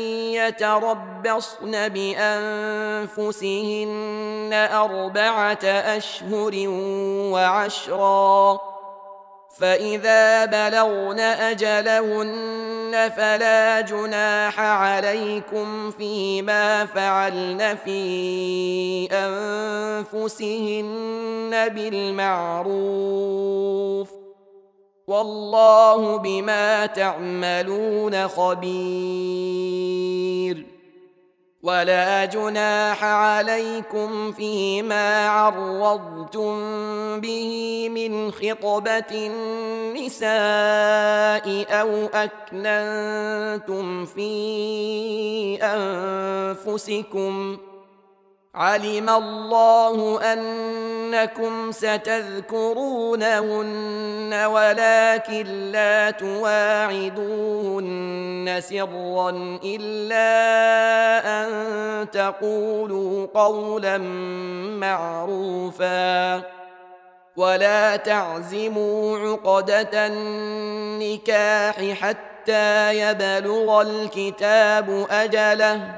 يتربصن بأنفسهن أربعة أشهر وعشرا، فإذا بلغن أجلهن فلا جناح عليكم فيما فعلن في أنفسهن بالمعروف، والله بما تعملون خبير. ولا جناح عليكم فيما عرضتم به من خطبة النساء أو أكننتم في أنفسكم، علم الله أنكم ستذكرونهن ولكن لا تواعدوهن سرا إلا أن تقولوا قولا معروفا، ولا تعزموا عقدة النكاح حتى يبلغ الكتاب أجله،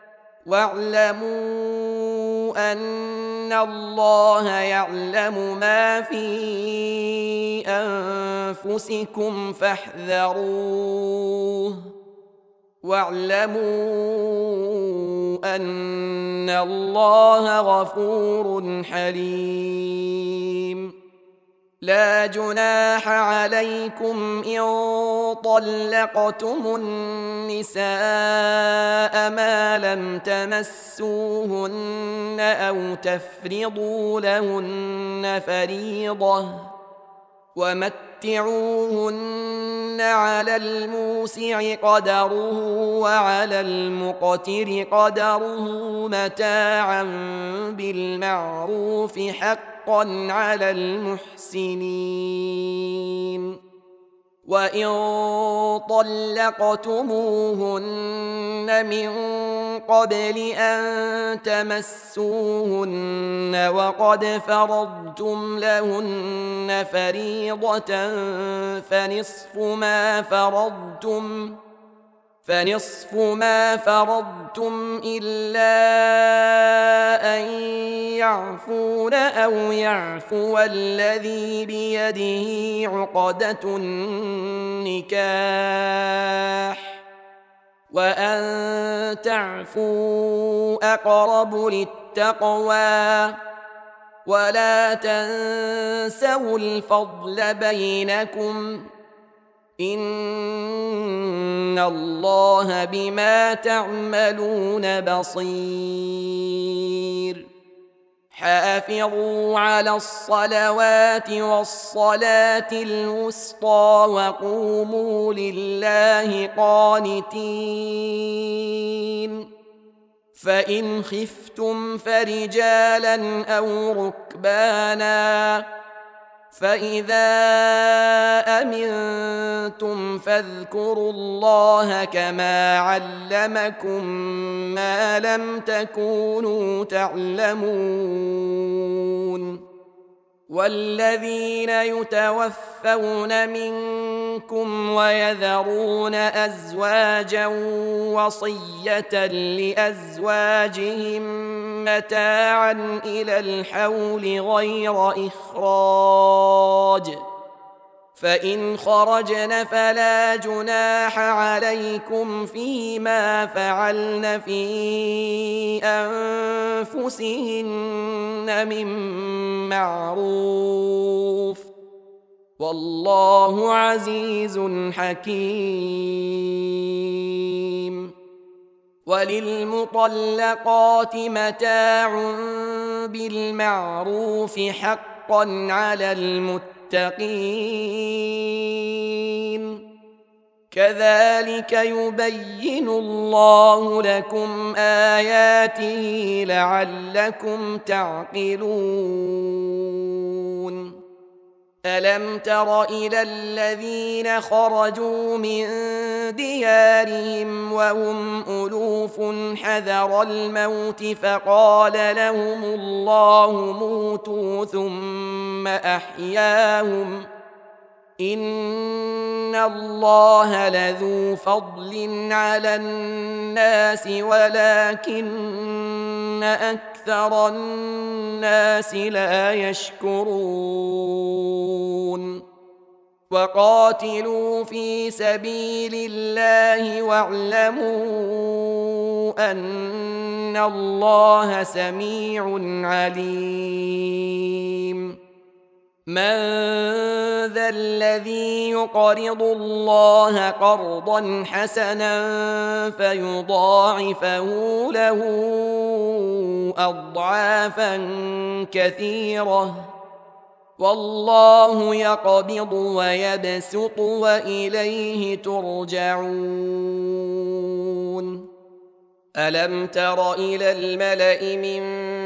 واعلموا أن الله يعلم ما في أنفسكم فاحذروه، واعلموا أن الله غفور حليم. لا جناح عليكم إن طلقتم النساء ما لم تمسوهن أو تفرضوا لهن فريضة، ومتعوهن على الموسع قدره وعلى المقتر قدره متاعا بالمعروف حقا على المحسنين. وإن طلقتموهن من قبل أن تمسوهن وقد فرضتم لهن فريضة فنصف ما فرضتم فنصف ما فرضتم إلا أن يعفون أو يعفو الذي بيده عقدة النكاح وأن تعفوا أقرب للتقوى ولا تنسوا الفضل بينكم إن الله بما تعملون بصير حافظوا على الصلوات والصلاة الوسطى وقوموا لله قانتين فإن خفتم فرجالا أو ركبانا فإذا أمنتم فاذكروا الله كما علمكم ما لم تكونوا تعلمون والذين يتوفون منكم ويذرون أزواجا وصية لأزواجهم متاعا إلى الحول غير إخراج فإن خرجن فلا جناح عليكم فيما فعلن في أنفسهن من معروف والله عزيز حكيم وللمطلقات متاع بالمعروف حقا على المتقين كذلك يبين الله لكم آياته لعلكم تعقلون ألم تر إلى الذين خرجوا من ديارهم وهم ألوف حذر الموت فقال لهم الله موتوا ثم أحياهم إن الله لذو فضل على الناس ولكن أكثر الناس لا يشكرون وقاتلوا في سبيل الله واعلموا أن الله سميع عليم من ذا الذي يقرض الله قرضا حسنا فيضاعفه له أضعافا كثيرة والله يقبض ويبسط وإليه ترجعون ألم تر إلى الملأ من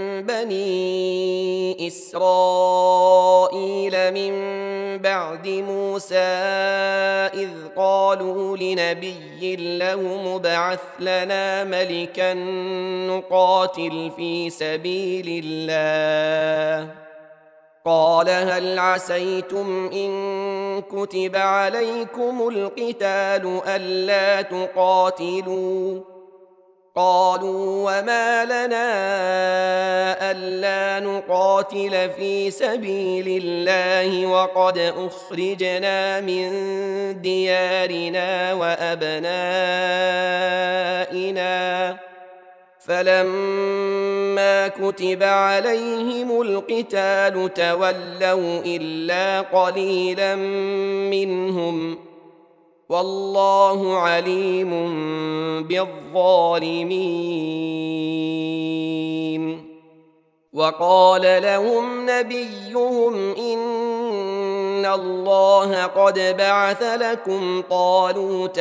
بني إسرائيل من بعد موسى إذ قالوا لنبي له مبعث لنا ملكا نقاتل في سبيل الله قال هل عسيتم إن كتب عليكم القتال ألا تقاتلوا قالوا وما لنا ألا نقاتل في سبيل الله وقد أخرجنا من ديارنا وأبنائنا فلما كتب عليهم القتال تولوا إلا قليلا منهم والله عليم بالظالمين وقال لهم نبيهم إن الله قد بعث لكم طالوت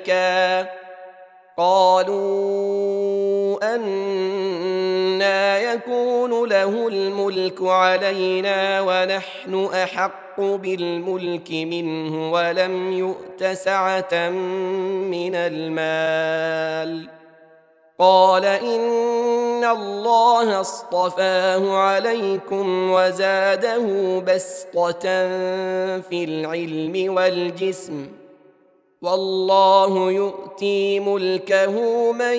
ملكا قالوا أنى يكون له الملك علينا ونحن أحق بالملك منه ولم يؤت سعة من المال. قال إن الله اصطفاه عليكم وزاده بسطة في العلم والجسم، والله يؤتي ملكه من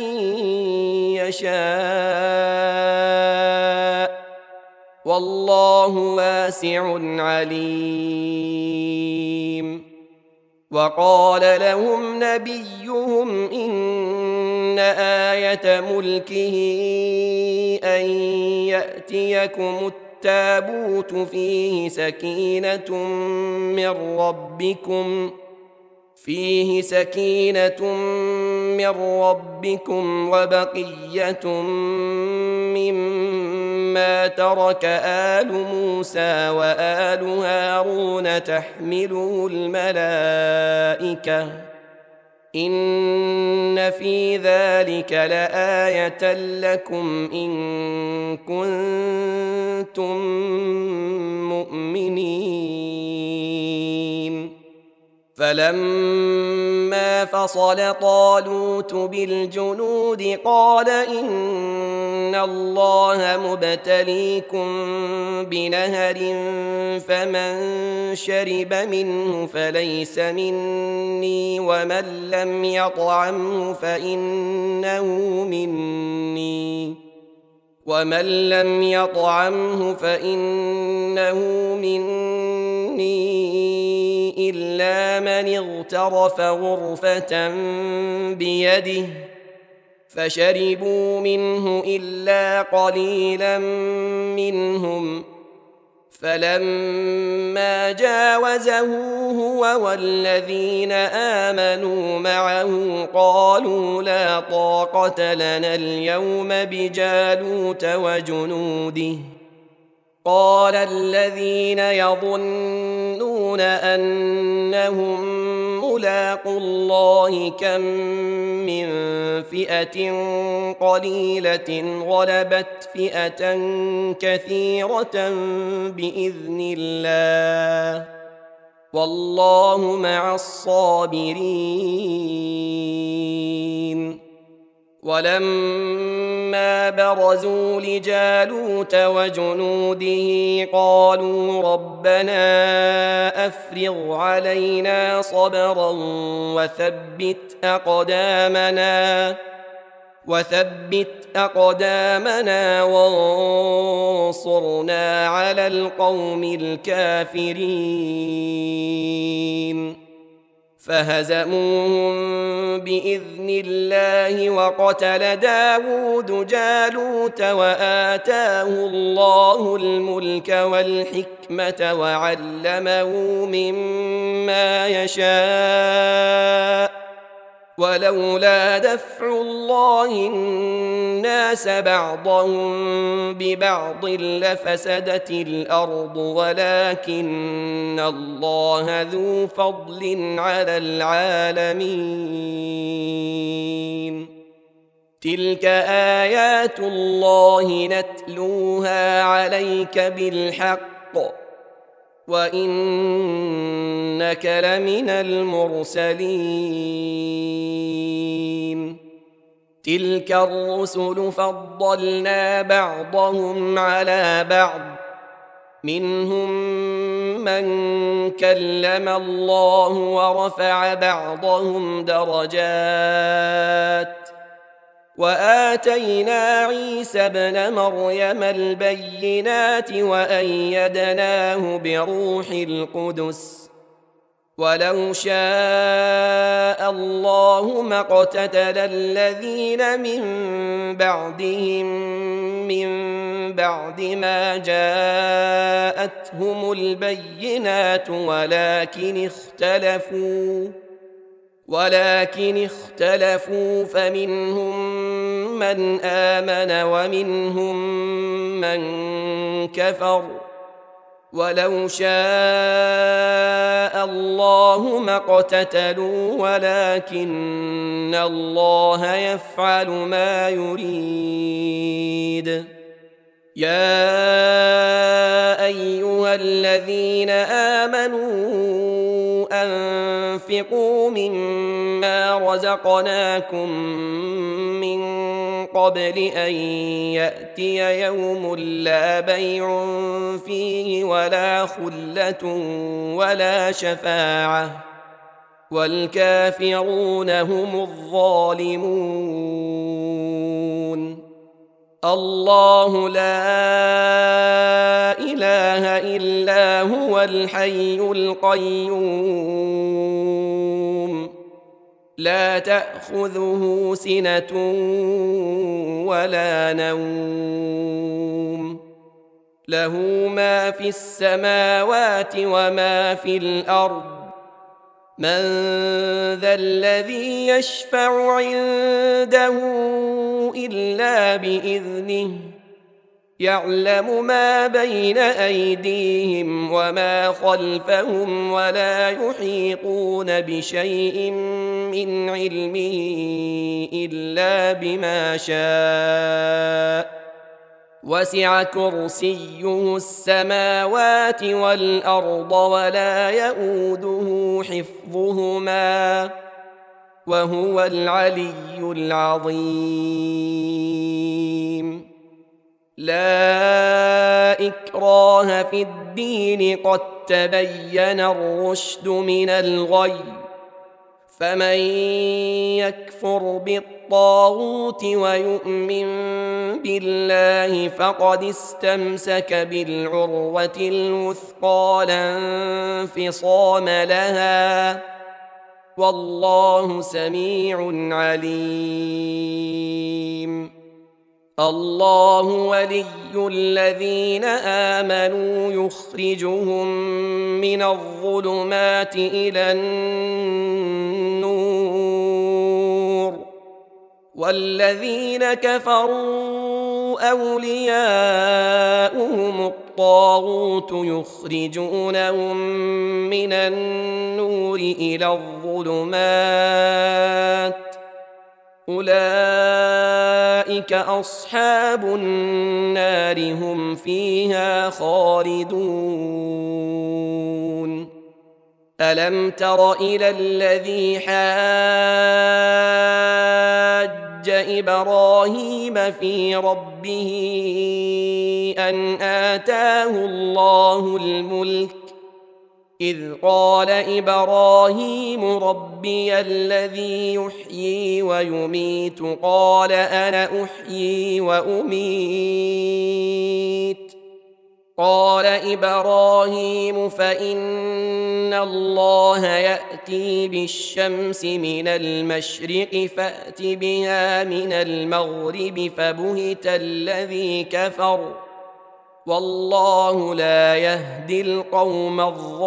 يشاء والله واسع عليم. وقال لهم نبيهم إن آية ملكه أن يأتيكم التابوت فيه سكينة من ربكم فيه سكينة من ربكم وبقية مما ترك آل موسى وآل هارون تحمله الملائكة إن في ذلك لآية لكم إن كنتم مؤمنين. فلما فصل طالوت بالجنود قال إن الله مبتليكم بنهر فمن شرب منه فليس مني ومن لم يطعمه فإنه مني ومن لم يطعمه فإنه مني إلا من اغترف غرفة بيده فشربوا منه إلا قليلا منهم. فلما جاوزه هو والذين آمنوا معه قالوا لا طاقة لنا اليوم بجالوت وجنوده. قال الذين يظنون أنهم ملاقو الله كم من فئة قليلة غلبت فئة كثيرة بإذن الله والله مع الصابرين. ولما برزوا لجالوت وجنوده قالوا ربنا أفرغ علينا صبرا وثبت أقدامنا وثبت أقدامنا وانصرنا على القوم الكافرين. فهزموهم بإذن الله وقتل داود جالوت وآتاه الله الملك والحكمة وعلمه مما يشاء ولولا دفع الله الناس بعضهم ببعض لفسدت الأرض ولكن الله ذو فضل على العالمين. تلك آيات الله نتلوها عليك بالحق وإنك لمن المرسلين. تلك الرسل فضلنا بعضهم على بعض منهم من كلم الله ورفع بعضهم درجات وآتينا عيسى ابن مريم البينات وأيدناه بروح القدس ولو شاء الله ما اقتتل الذين من بعدهم من بعد ما جاءتهم البينات ولكن اختلفوا ولكن اختلفوا فمنهم من آمن ومنهم من كفر ولو شاء الله ما اقتتلوا ولكن الله يفعل ما يريد. يا أيها الذين آمنوا أنفقوا مما رزقناكم من قبل أن يأتي يوم لا بيع فيه ولا خلة ولا شفاعة والكافرون هم الظالمون. الله لا إله إلا هو الحي القيوم لا تأخذه سنة ولا نوم له ما في السماوات وما في الأرض من ذا الذي يشفع عنده إلا بإذنه يعلم ما بين أيديهم وما خلفهم ولا يحيطون بشيء من علمه إلا بما شاء وسع كرسيه السماوات والأرض ولا يئوده حفظهما وهو العلي العظيم. لا إكراه في الدين قد تبين الرشد من الغي فمن يكفر بالطاغوت ويؤمن بالله فقد استمسك بالعروة الوثقى لا انفصام لها والله سميع عليم. الله ولي الذين آمنوا يخرجهم من الظلمات إلى النور والذين كفروا أولياؤهم الطاغوت يخرجونهم من النور إلى الظلمات أولئك أصحاب النار هم فيها خالدون. ألم تر إلى الذي حاج إبراهيم في ربه أن آتاه الله الملك إذ قال إبراهيم ربي الذي يحيي ويميت قال أنا أحيي وأميت قال إبراهيم فإن الله يأتي بالشمس من المشرق فأت بها من المغرب فبهت الذي كفر والله لا يهدي القوم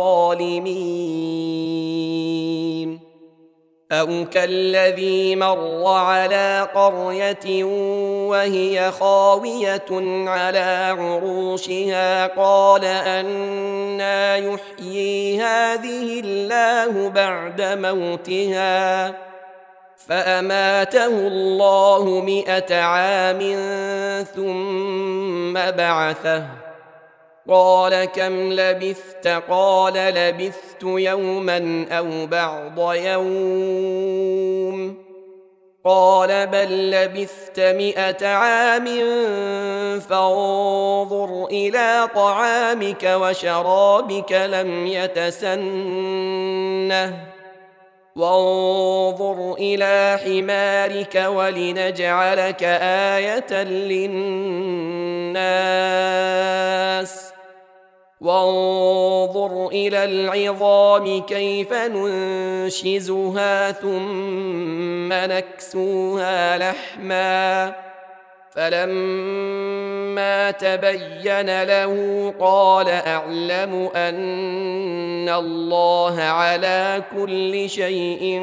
الظالمين. أو كالذي مر على قرية وهي خاوية على عروشها قال أنى يحيي هذه الله بعد موتها فأماته الله مئة عام ثم بعثه قال كم لبثت قال لبثت يوما أو بعض يوم قال بل لبثت مئة عام فانظر إلى طعامك وشرابك لم يتسنه وانظر إلى حمارك ولنجعلك آية للناس وانظر إلى العظام كيف ننشزها ثم نكسوها لحما فلما تبين له قال أعلم أن الله على كل شيء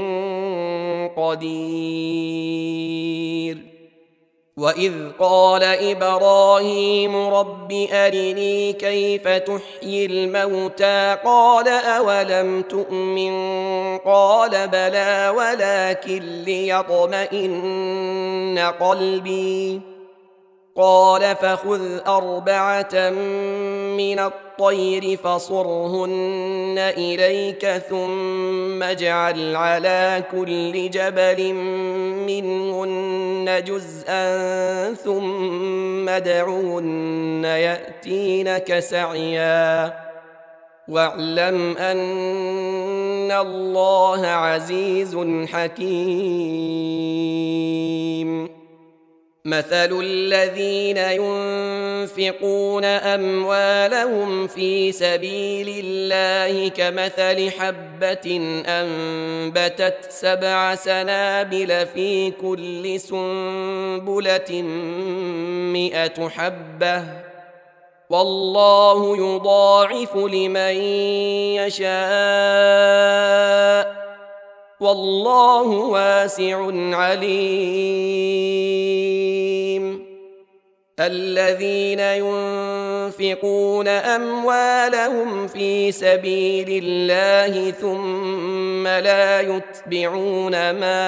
قدير. وإذ قال إبراهيم رب أرني كيف تحيي الموتى قال أولم تؤمن قال بلى ولكن ليطمئن قلبي قال فخذ أربعة من الطير فصرهن إليك ثم اجعل على كل جبل منهن جزءا ثم ادعهن يأتينك سعيا واعلم أن الله عزيز حكيم. مثل الذين ينفقون أموالهم في سبيل الله كمثل حبة أنبتت سبع سنابل في كل سنبلة مئة حبة والله يضاعف لمن يشاء والله واسع عليم. الذين ينفقون أموالهم في سبيل الله ثم لا يتبعون ما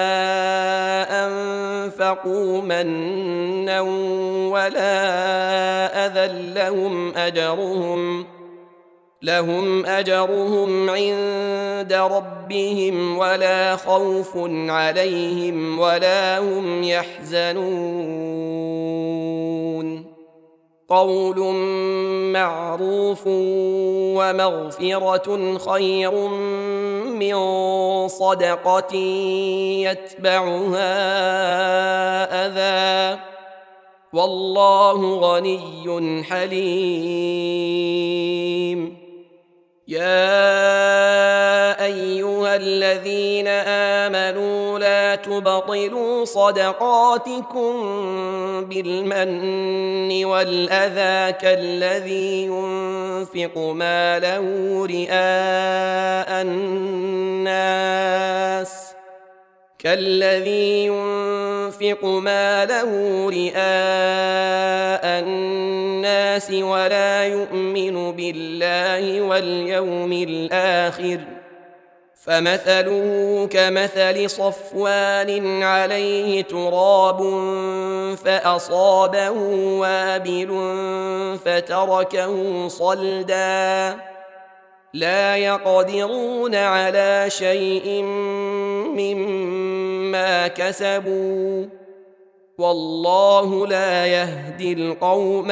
أنفقوا منا ولا أذى لهم أجرهم لهم أجرهم عند ربهم ولا خوف عليهم ولا هم يحزنون. قول معروف ومغفرة خير من صدقة يتبعها أذى والله غني حليم. يا أيها الذين آمنوا لا تبطلوا صدقاتكم بالمن والأذى كالذي ينفق ماله رئاء الناس كالذي ينفق ماله رئاء الناس ولا يؤمن بالله واليوم الآخر فمثله كمثل صفوان عليه تراب فأصابه وابل فتركه صلدا لا يقدرون على شيء مما كسبوا والله لا يهدي القوم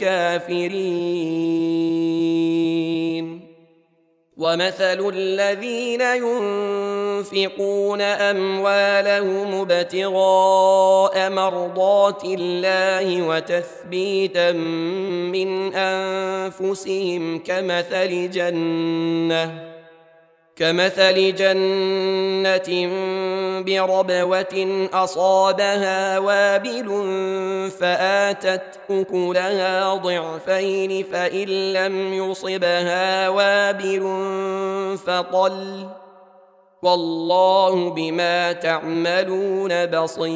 الكافرين. ومثل الذين ينفقون أموالهم ابتغاء مرضات الله وتثبيتا من أنفسهم كمثل جنة كمثل جنة بربوة أصابها وابل فآتت أكلها ضعفين فإن لم يصبها وابل فطل والله بما تعملون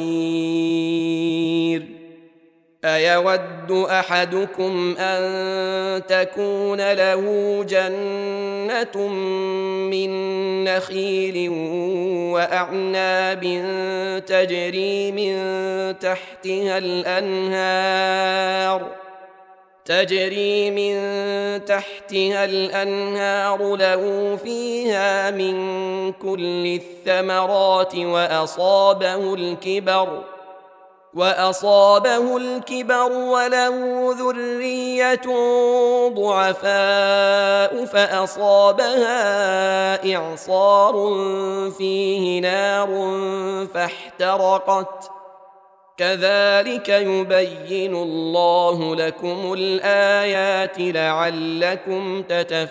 بصير. أيود أحدكم أن تكون له جنة من نخيل وأعناب تجري من تحتها الأنهار تجري من تحتها الأنهار له فيها من كل الثمرات وأصابه الكبر وأصابه الكبر وله ذرية ضعفاء فأصابها إعصار فيه نار فاحترقت كذلك يبين الله لكم الآيات لعلكم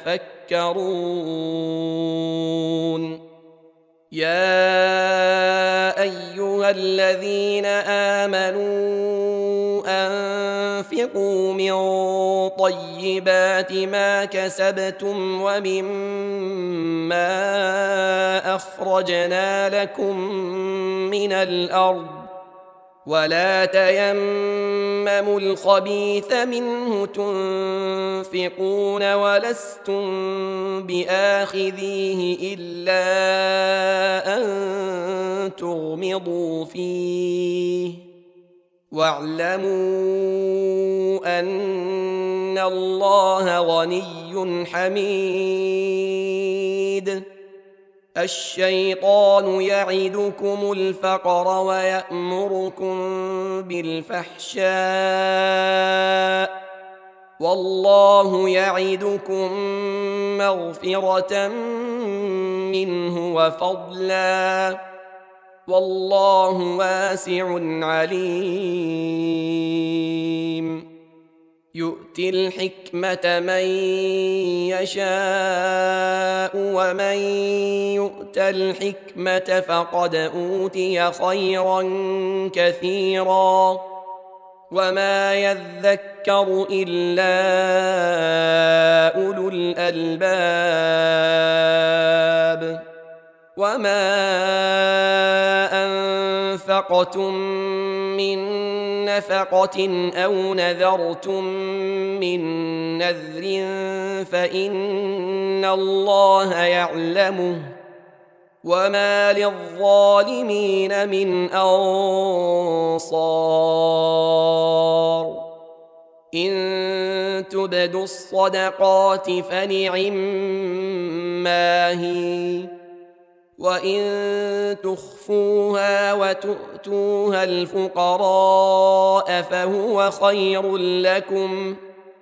تتفكرون. يا أيها الذين آمنوا أنفقوا من طيبات ما كسبتم ومما أخرجنا لكم من الأرض ولا تيمموا الخبيث منه تنفقون ولستم بآخذيه إلا أن تغمضوا فيه واعلموا أن الله غني حميد. الشيطان يعدكم الفقر ويأمركم بالفحشاء والله يعدكم مغفرة منه وفضلا والله واسع عليم. يؤتي الحكمة من يشاء ومن يؤت الحكمة فقد أوتي خيرا كثيرا وما يذكر إلا أولو الألباب. وما أنفقتم من نفقة أو نذرتم من نذر فإن الله يعلمه وما للظالمين من أنصار. إن تبدوا الصدقات فنعما هي وإن تخفوها وتؤتوها الفقراء فهو خير لكم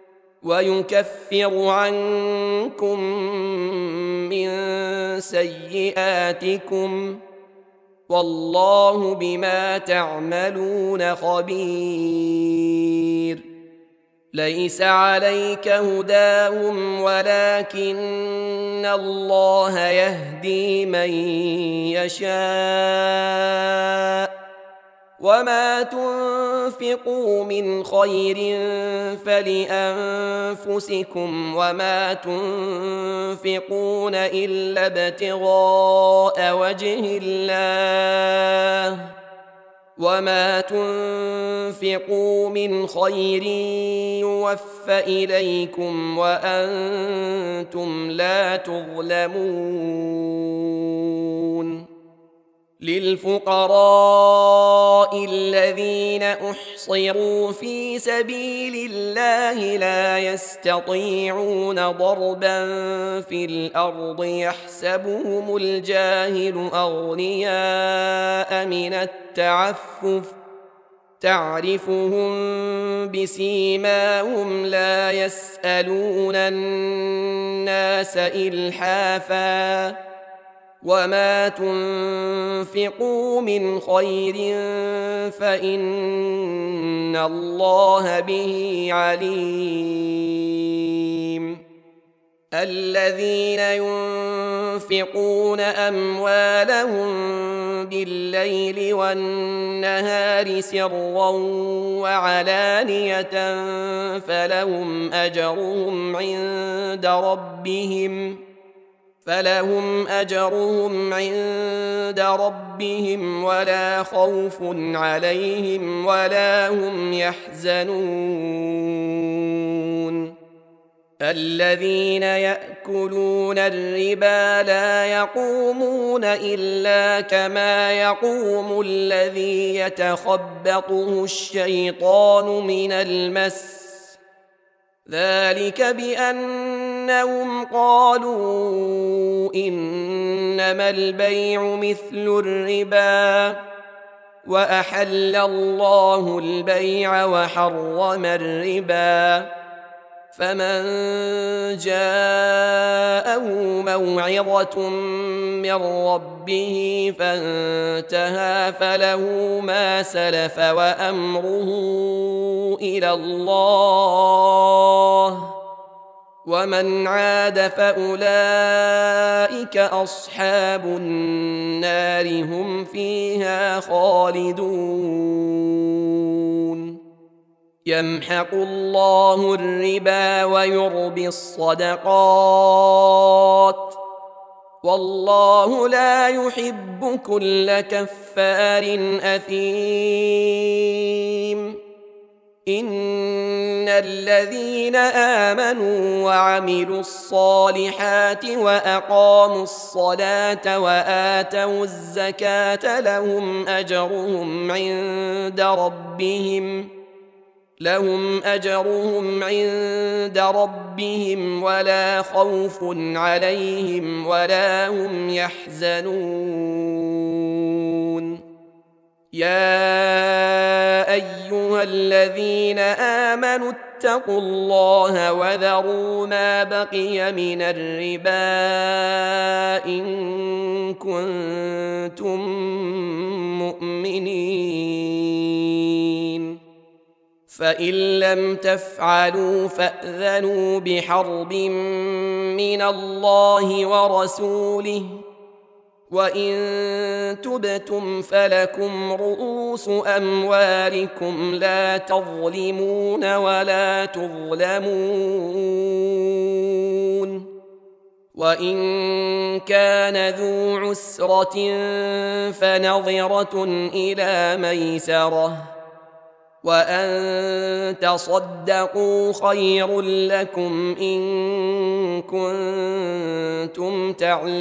ويكفر عنكم من سيئاتكم والله بما تعملون خبير. ليس عليك هداهم ولكن الله يهدي من يشاء وما تنفقوا من خير فلأنفسكم وما تنفقون إلا ابتغاء وجه الله وما تنفقوا من خير يوف إليكم وأنتم لا تظلمون. للفقراء الذين أحصروا في سبيل الله لا يستطيعون ضربا في الأرض يحسبهم الجاهل أغنياء من التعفف تعرفهم بسيماهم لا يسألون الناس إلحافا وما تنفقوا من خير فإن الله به عليم. الذين ينفقون أموالهم بالليل والنهار سرا وعلانية فلهم أجرهم عند ربهم فلهم أجرهم عند ربهم ولا خوف عليهم ولا هم يحزنون. الذين يأكلون الربا لا يقومون إلا كما يقوم الذي يتخبطه الشيطان من المس ذلك بأنهم قالوا إنما البيع مثل الربا وأحل الله البيع وحرم الربا. فمن جاءه موعظة من ربه فانتهى فله ما سلف وأمره إلى الله ومن عاد فأولئك أصحاب النار هم فيها خالدون. يمحق الله الربا ويربي الصدقات والله لا يحب كل كفار أثيم. إن الذين آمنوا وعملوا الصالحات وأقاموا الصلاة وآتوا الزكاة لهم أجرهم عند ربهم لهم أجرهم عند ربهم ولا خوف عليهم ولا هم يحزنون. يا أيها الذين آمنوا اتقوا الله وذروا ما بقي من الربا إن كنتم مؤمنين، فإن لم تفعلوا فأذنوا بحرب من الله ورسوله، وإن تبتم فلكم رؤوس أموالكم لا تظلمون ولا تظلمون. وإن كان ذو عسرة فنظرة إلى ميسرة، وأن تصدقوا خير لكم إن كنتم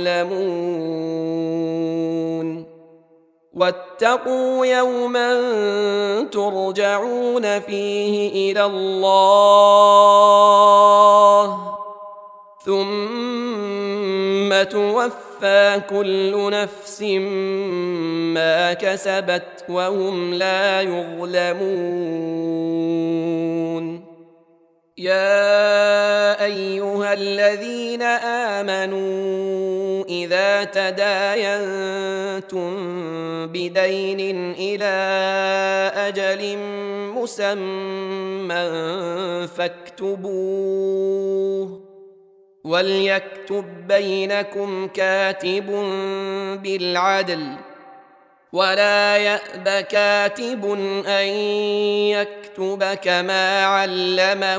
تعلمون. واتقوا يوما ترجعون فيه إلى الله ثم توفى كل نفس ما كسبت وهم لا يظلمون. يا أيها الذين آمنوا إذا تداينتم بدين إلى أجل مسمى فاكتبوه، وليكتب بينكم كاتب بالعدل، ولا يأب كاتب أن يكتب كما علمه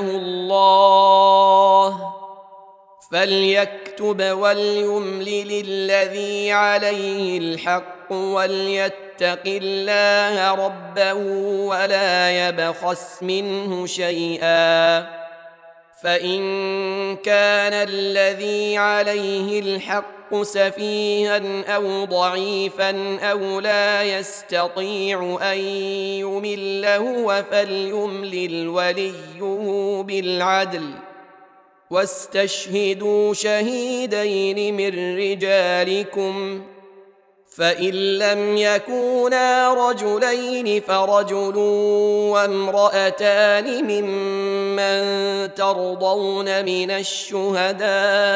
الله، فليكتب وليملل الذي عليه الحق وليتق الله ربه ولا يبخس منه شيئا، فإن كان الذي عليه الحق سفيها أو ضعيفا أو لا يستطيع أن يمل هو فليملل وليه بالعدل، واستشهدوا شهيدين من رجالكم، فإن لم يكونا رجلين فرجل وامرأتان ممن ترضون من الشهداء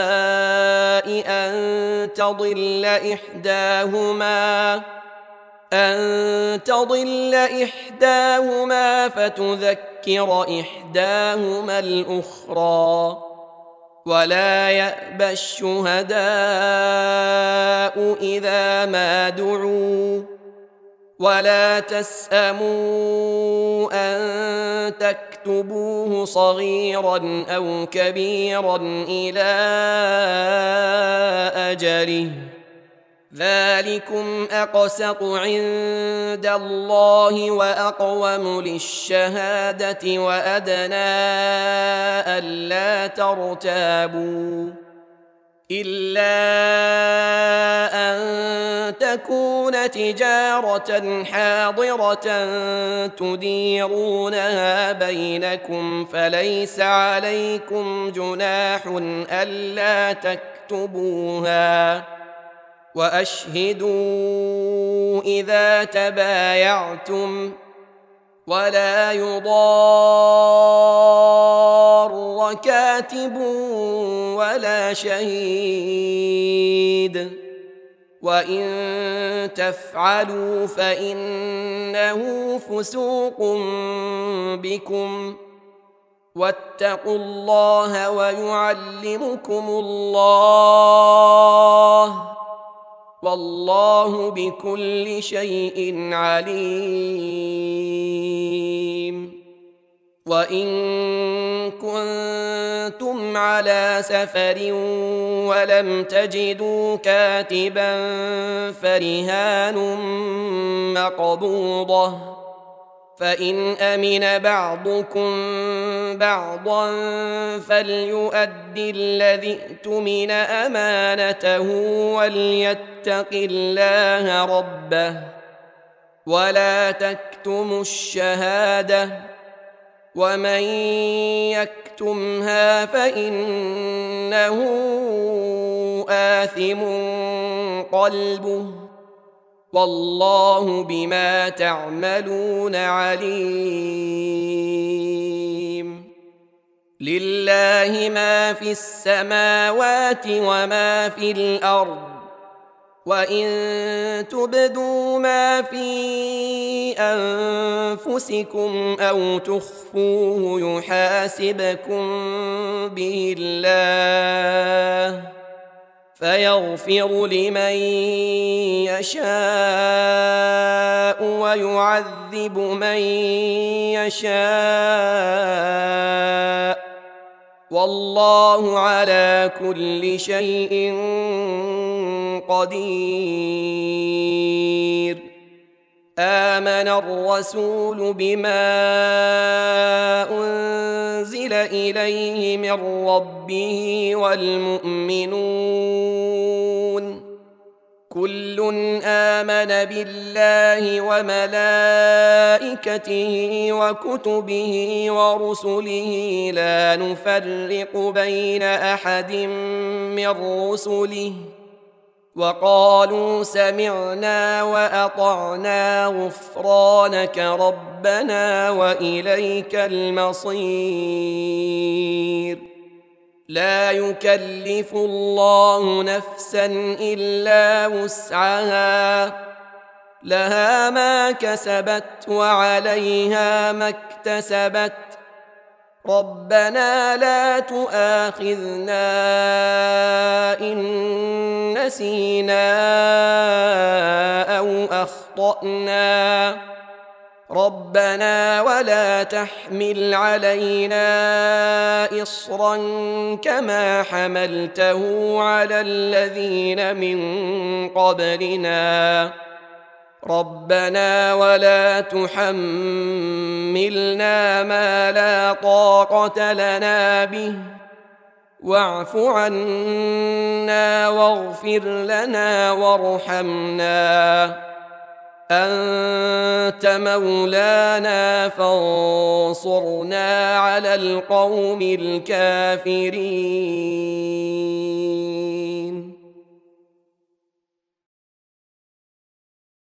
أن تضل إحداهما أن تضل إحداهما فتذكر إحداهما الأخرى، ولا يأبى الشهداء إذا ما دعوا، ولا تسأموا أن تكتبوه صغيرا أو كبيرا إلى أجله، ذلكم أقسط عند الله وأقوم للشهادة وأدنى ألا ترتابوا، إلا أن تكون تجارة حاضرة تديرونها بينكم فليس عليكم جناح ألا تكتبوها، وأشهدوا إذا تبايعتم، ولا يضار كاتب ولا شهيد، وإن تفعلوا فإنه فسوق بكم، واتقوا الله ويعلمكم الله، والله بكل شيء عليم. وإن كنتم على سفر ولم تجدوا كاتبا فرهان مقبوضة فإن أمن بعضكم بعضا فليؤد الذي اؤتمن أمانته وليتق الله ربه ولا تكتموا الشهادة ومن يكتمها فإنه آثم قلبه والله بما تعملون عليم. لله ما في السماوات وما في الأرض وإن تبدوا ما في أنفسكم أو تخفوه يحاسبكم به الله فيغفر لمن يشاء ويعذب من يشاء والله على كل شيء قدير. آمن الرسول بما أنزل إليه من ربه والمؤمنون كل آمن بالله وملائكته وكتبه ورسله لا نفرق بين أحد من رسله وقالوا سمعنا وأطعنا غفرانك ربنا وإليك المصير. لا يكلف الله نفسا إلا وسعها لها ما كسبت وعليها ما اكتسبت ربنا لا تؤاخذنا إن نسينا أو أخطأنا ربنا ولا تحمل علينا إصرا كما حملته على الذين من قبلنا ربنا ولا تحملنا ما لا طاقة لنا به واعف عنا واغفر لنا وارحمنا أنت مولانا فانصرنا على القوم الكافرين.